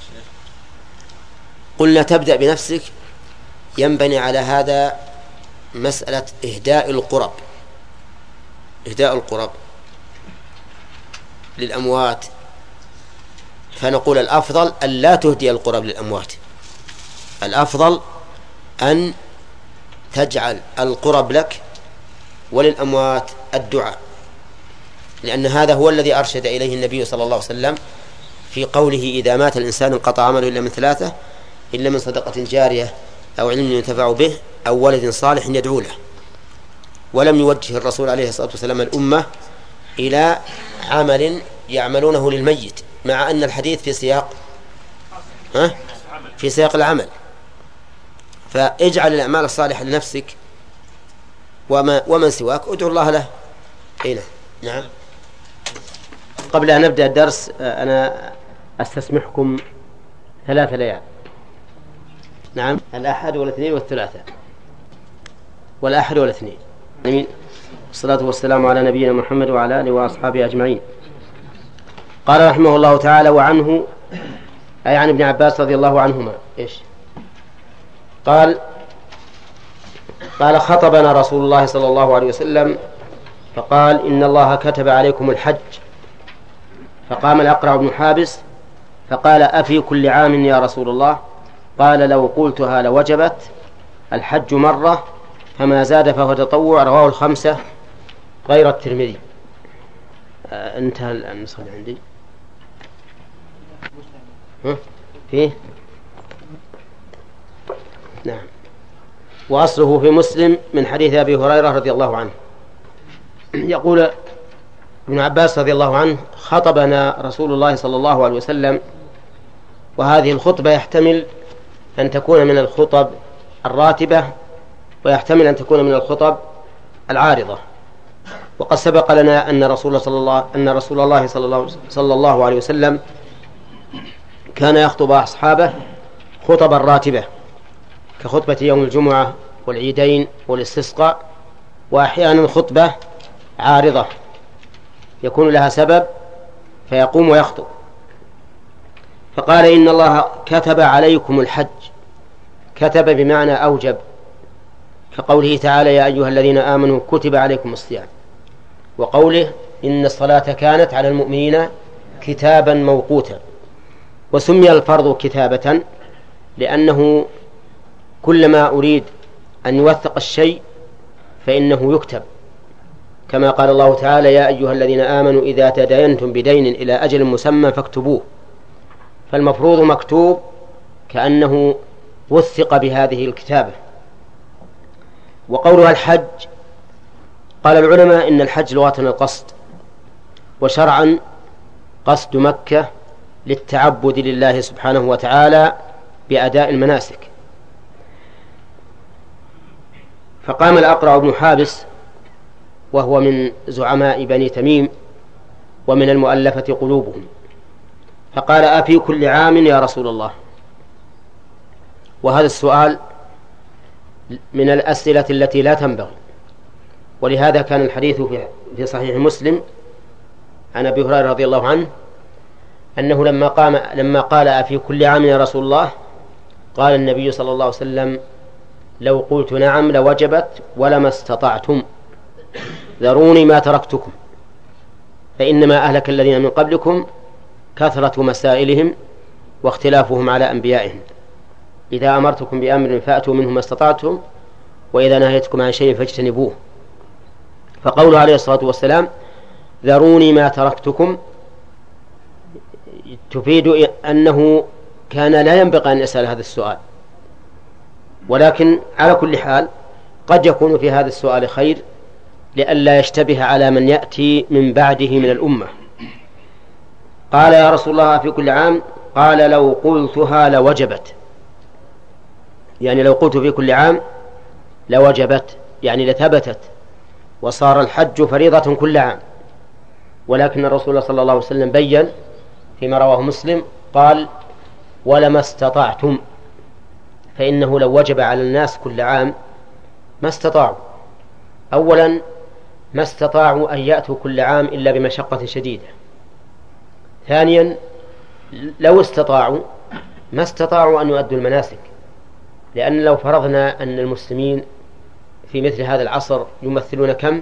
قلنا تبدأ بنفسك، ينبني على هذا مسألة إهداء القرب إهداء القرب للأموات، فنقول الأفضل أن لا تهدي القرب للأموات، الأفضل أن تجعل القرب لك وللأموات الدعاء، لأن هذا هو الذي أرشد إليه النبي صلى الله عليه وسلم في قوله إذا مات الإنسان انقطع عمله إلا من ثلاثة إلا من صدقة جارية أو علم ينتفع به أو ولد صالح يدعو له. ولم يوجه الرسول عليه الصلاة والسلام الأمة إلى عمل يعملونه للميت، مع أن الحديث في سياق ها؟ في سياق العمل. فاجعل الأعمال الصالحة لنفسك وما ومن سواك ادعو الله له. هنا نعم. قبل أن نبدأ الدرس أنا أستسمحكم ثلاثة ليال. نعم، الأحد والاثنين والثلاثاء، والأحد والاثنين. آمين. الصلاة والسلام على نبينا محمد وعلى آله وأصحابه أجمعين. قال رحمه الله تعالى: وعنه أي عن ابن عباس رضي الله عنهما إيش قال قال خطبنا رسول الله صلى الله عليه وسلم فقال: إن الله كتب عليكم الحج. فقام الأقرع بن حابس فقال: أفي كل عام يا رسول الله؟ قال: لو قلتها لوجبت، الحج مرة فما زاد فهو تطوع، رواه الخمسة غير الترمذي. آه انتهى النسخة اللي عندي. ها؟ فيه؟ نعم. وأصله في مسلم من حديث أبي هريرة رضي الله عنه يقول ابن عباس رضي الله عنه: خطبنا رسول الله صلى الله عليه وسلم، وهذه الخطبة يحتمل أن تكون من الخطب الراتبة ويحتمل أن تكون من الخطب العارضة. وقد سبق لنا أن رسول صلى الله أن رسول الله صلى الله صلى الله عليه وسلم كان يخطب أصحابه خطبا راتبة كخطبة يوم الجمعة والعيدين والاستسقاء، وأحيانا خطبة عارضة يكون لها سبب فيقوم ويخطب. فقال: إن الله كتب عليكم الحج. كتب بمعنى أوجب، كقوله تعالى: يا أيها الذين آمنوا كتب عليكم الصيام، وقوله: إن الصلاة كانت على المؤمنين كتابا موقوتا. وسمي الفرض كتابة لأنه كلما أريد أن يوثق الشيء فإنه يكتب، كما قال الله تعالى: يا أيها الذين آمنوا إذا تداينتم بدين إلى أجل مسمى فاكتبوه. فالمفروض مكتوب كأنه وثق بهذه الكتابة. وقولها الحج، قال العلماء إن الحج لغة القصد، وشرعا قصد مكة للتعبد لله سبحانه وتعالى بأداء المناسك. فقام الأقرع بن حابس وهو من زعماء بني تميم ومن المؤلفة قلوبهم، فقال: أفي كل عام يا رسول الله؟ وهذا السؤال من الأسئلة التي لا تنبغي، ولهذا كان الحديث في صحيح مسلم عن أبي هريرة رضي الله عنه أنه لما قام لما قال: أفي كل عام يا رسول الله؟ قال النبي صلى الله عليه وسلم: لو قلت نعم لوجبت ولما استطعتم، ذروني ما تركتكم، فإنما أهلك الذين من قبلكم كثرة مسائلهم واختلافهم على أنبيائهم. إذا أمرتكم بأمر فأتوا منه ما استطعتم، وإذا نهيتكم عن شيء فاجتنبوه. فقوله عليه الصلاة والسلام: ذروني ما تركتكم، تفيد أنه كان لا ينبغي أن يسأل هذا السؤال، ولكن على كل حال قد يكون في هذا السؤال خير لئلا يشتبه على من يأتي من بعده من الأمة. قال: يا رسول الله في كل عام؟ قال: لو قلتها لوجبت، يعني لو قلت في كل عام لوجبت، يعني لثبتت وصار الحج فريضة كل عام. ولكن الرسول صلى الله عليه وسلم بيّن فيما رواه مسلم قال: ولما استطعتم، فإنه لو وجب على الناس كل عام ما استطاعوا. أولا ما استطاعوا أن يأتوا كل عام إلا بمشقة شديدة. ثانيا لو استطاعوا ما استطاعوا أن يؤدوا المناسك، لأن لو فرضنا أن المسلمين في مثل هذا العصر يمثلون كم؟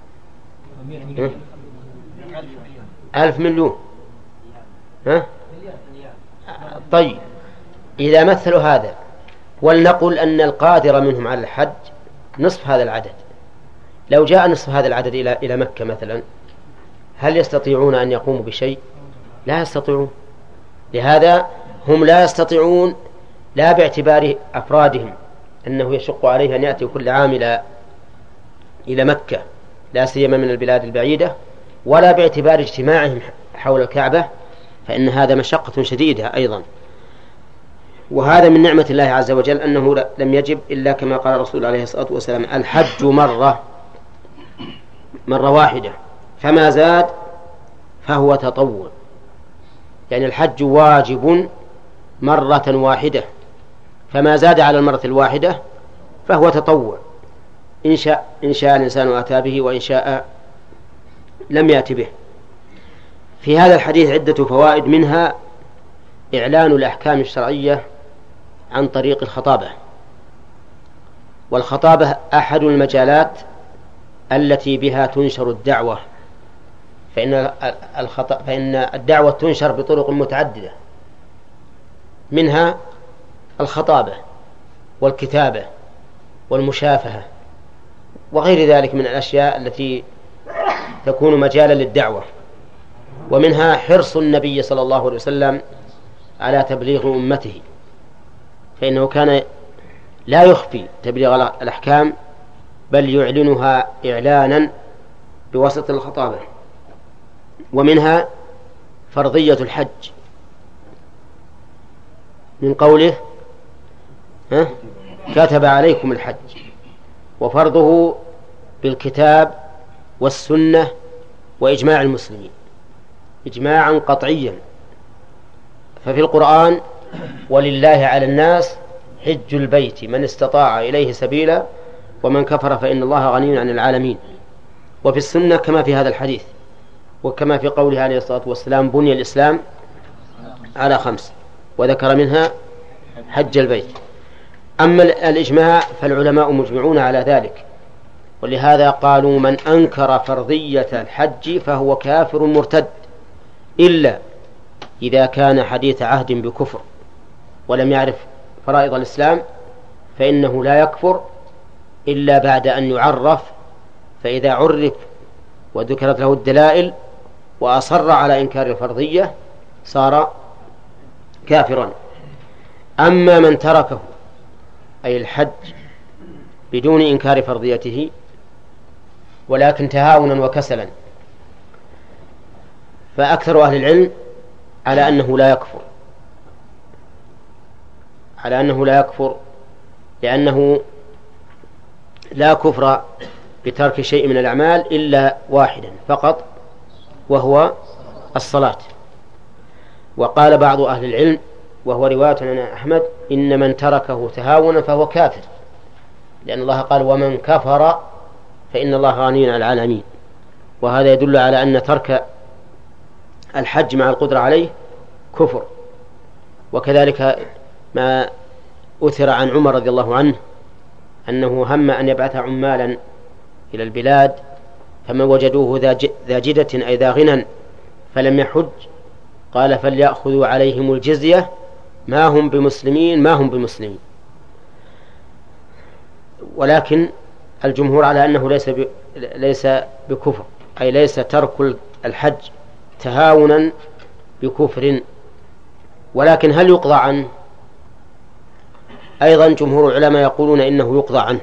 ألف مليون. ها؟ طيب إذا مثلوا هذا، ولنقل أن القادر منهم على الحج نصف هذا العدد، لو جاء نصف هذا العدد إلى إلى مكة مثلا، هل يستطيعون أن يقوموا بشيء؟ لا يستطيعون. لهذا هم لا يستطيعون، لا باعتبار أفرادهم أنه يشق عليه أن يأتي كل عام إلى إلى مكة لا سيما من البلاد البعيدة، ولا باعتبار اجتماعهم حول الكعبة، فإن هذا مشقة شديدة أيضا. وهذا من نعمة الله عز وجل أنه لم يجب إلا كما قال الرسول عليه الصلاة والسلام: الحج مرة مرة واحدة، فما زاد فهو تطوع، يعني الحج واجب مرة واحدة، فما زاد على المرة الواحدة فهو تطوع، إن شاء إن شاء الإنسان أتى به، وإن شاء لم يأت به. في هذا الحديث عدة فوائد، منها إعلان الأحكام الشرعية عن طريق الخطابة. والخطابة أحد المجالات التي بها تنشر الدعوة، فإن الخط... فإن الدعوة تنشر بطرق متعددة، منها الخطابة والكتابة والمشافهة وغير ذلك من الأشياء التي تكون مجالا للدعوة. ومنها حرص النبي صلى الله عليه وسلم على تبليغ أمته، فإنه كان لا يخفي تبليغ الأحكام بل يعلنها إعلانا بواسطة الخطابة. ومنها فرضية الحج من قوله ها كتب عليكم الحج، وفرضه بالكتاب والسنة وإجماع المسلمين إجماعا قطعيا. ففي القرآن ولله على الناس حج البيت من استطاع إليه سبيلا ومن كفر فإن الله غني عن العالمين. وفي السنة كما في هذا الحديث، وكما في قوله عليه الصلاة والسلام بني الإسلام على خمس، وذكر منها حج البيت. أما الإجماع فالعلماء مجمعون على ذلك، ولهذا قالوا من أنكر فرضية الحج فهو كافر مرتد، إلا إذا كان حديث عهد بكفر ولم يعرف فرائض الإسلام فإنه لا يكفر إلا بعد أن يعرف، فإذا عرف وذكرت له الدلائل وأصر على إنكار الفرضية صار كافرا. أما من تركه أي الحج بدون إنكار فرضيته ولكن تهاونا وكسلا فأكثر أهل العلم على أنه لا يكفر على أنه لا يكفر لأنه لا كفر بترك شيء من الأعمال إلا واحدا فقط وهو الصلاة. وقال بعض أهل العلم وهو رواية عن أحمد إن من تركه تهاونا فهو كافر، لأن الله قال ومن كفر فإن الله غني عن العالمين، وهذا يدل على أن ترك الحج مع القدرة عليه كفر. وكذلك ما أثر عن عمر رضي الله عنه أنه هم أن يبعث عمالا إلى البلاد فمن وجدوه ذا جدة أي ذا غنى فلم يحج قال فليأخذوا عليهم الجزية ما هم بمسلمين ما هم بمسلمين. ولكن الجمهور على أنه ليس ليس بكفر، أي ليس ترك الحج تهاونا بكفر. ولكن هل يقضى عنه؟ أيضا جمهور العلماء يقولون إنه يقضى عنه،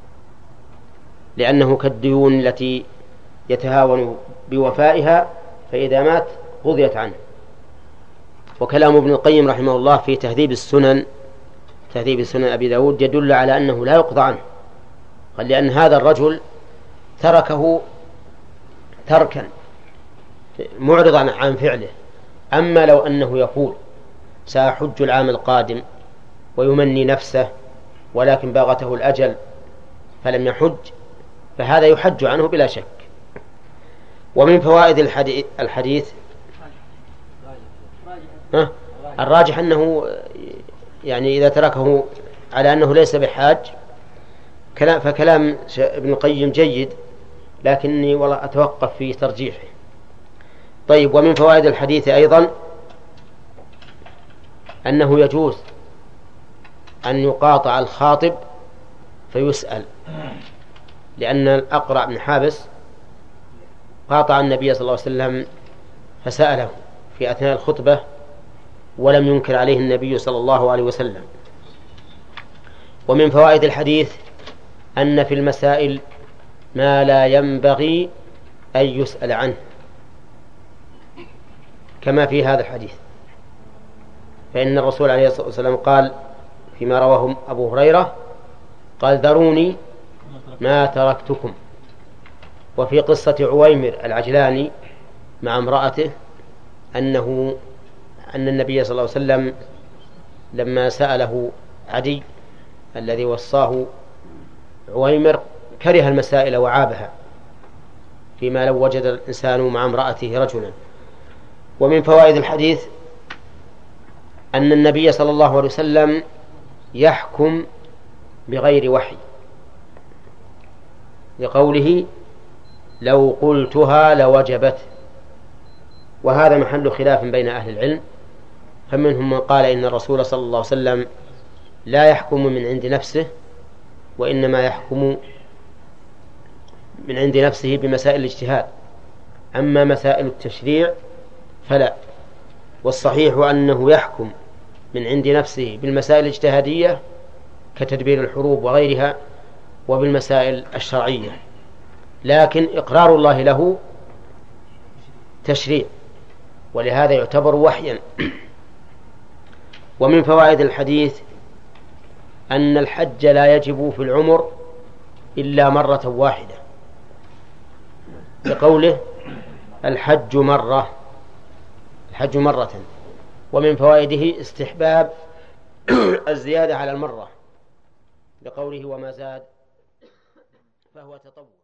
لأنه كالديون التي يتهاون بوفائها فإذا مات قضيت عنه. وكلام ابن القيم رحمه الله في تهذيب السنن تهذيب السنن أبي داود يدل على أنه لا يقضى عنه، قال لأن هذا الرجل تركه تركا معرضا عن فعله. أما لو أنه يقول سأحج العام القادم ويمني نفسه ولكن باغته الأجل فلم يحج فهذا يحج عنه بلا شك. ومن فوائد الحديث, الحديث ها الراجح أنه يعني إذا تركه على أنه ليس بحاج كلام فكلام ابن القيم جيد، لكني والله أتوقف في ترجيحه. طيب، ومن فوائد الحديث أيضا أنه يجوز أن يقاطع الخاطب فيسأل، لأن الأقرع بن حابس قاطع النبي صلى الله عليه وسلم فسأله في أثناء الخطبة ولم ينكر عليه النبي صلى الله عليه وسلم. ومن فوائد الحديث أن في المسائل ما لا ينبغي أن يسأل عنه كما في هذا الحديث، فإن الرسول عليه الصلاة والسلام قال فيما رواه أبو هريرة قال ذروني ما تركتكم. وفي قصة عويمر العجلاني مع امرأته أنه أن النبي صلى الله عليه وسلم لما سأله عدي الذي وصاه عويمر كره المسائل وعابها فيما لو وجد الإنسان مع امرأته رجلا. ومن فوائد الحديث أن النبي صلى الله عليه وسلم يحكم بغير وحي لقوله لو قلتها لوجبت، وهذا محل خلاف بين أهل العلم، فمنهم من قال إن الرسول صلى الله عليه وسلم لا يحكم من عند نفسه وإنما يحكم من عند نفسه بمسائل الاجتهاد، أما مسائل التشريع فلا. والصحيح أنه يحكم من عند نفسه بالمسائل الاجتهادية كتدبير الحروب وغيرها وبالمسائل الشرعية، لكن إقرار الله له تشريع، ولهذا يعتبر وحيا. ومن فوائد الحديث أن الحج لا يجب في العمر إلا مرة واحدة، لقوله الحج مرة الحج مرة. ومن فوائده استحباب الزيادة على المرة، لقوله وما زاد فهو تطوع.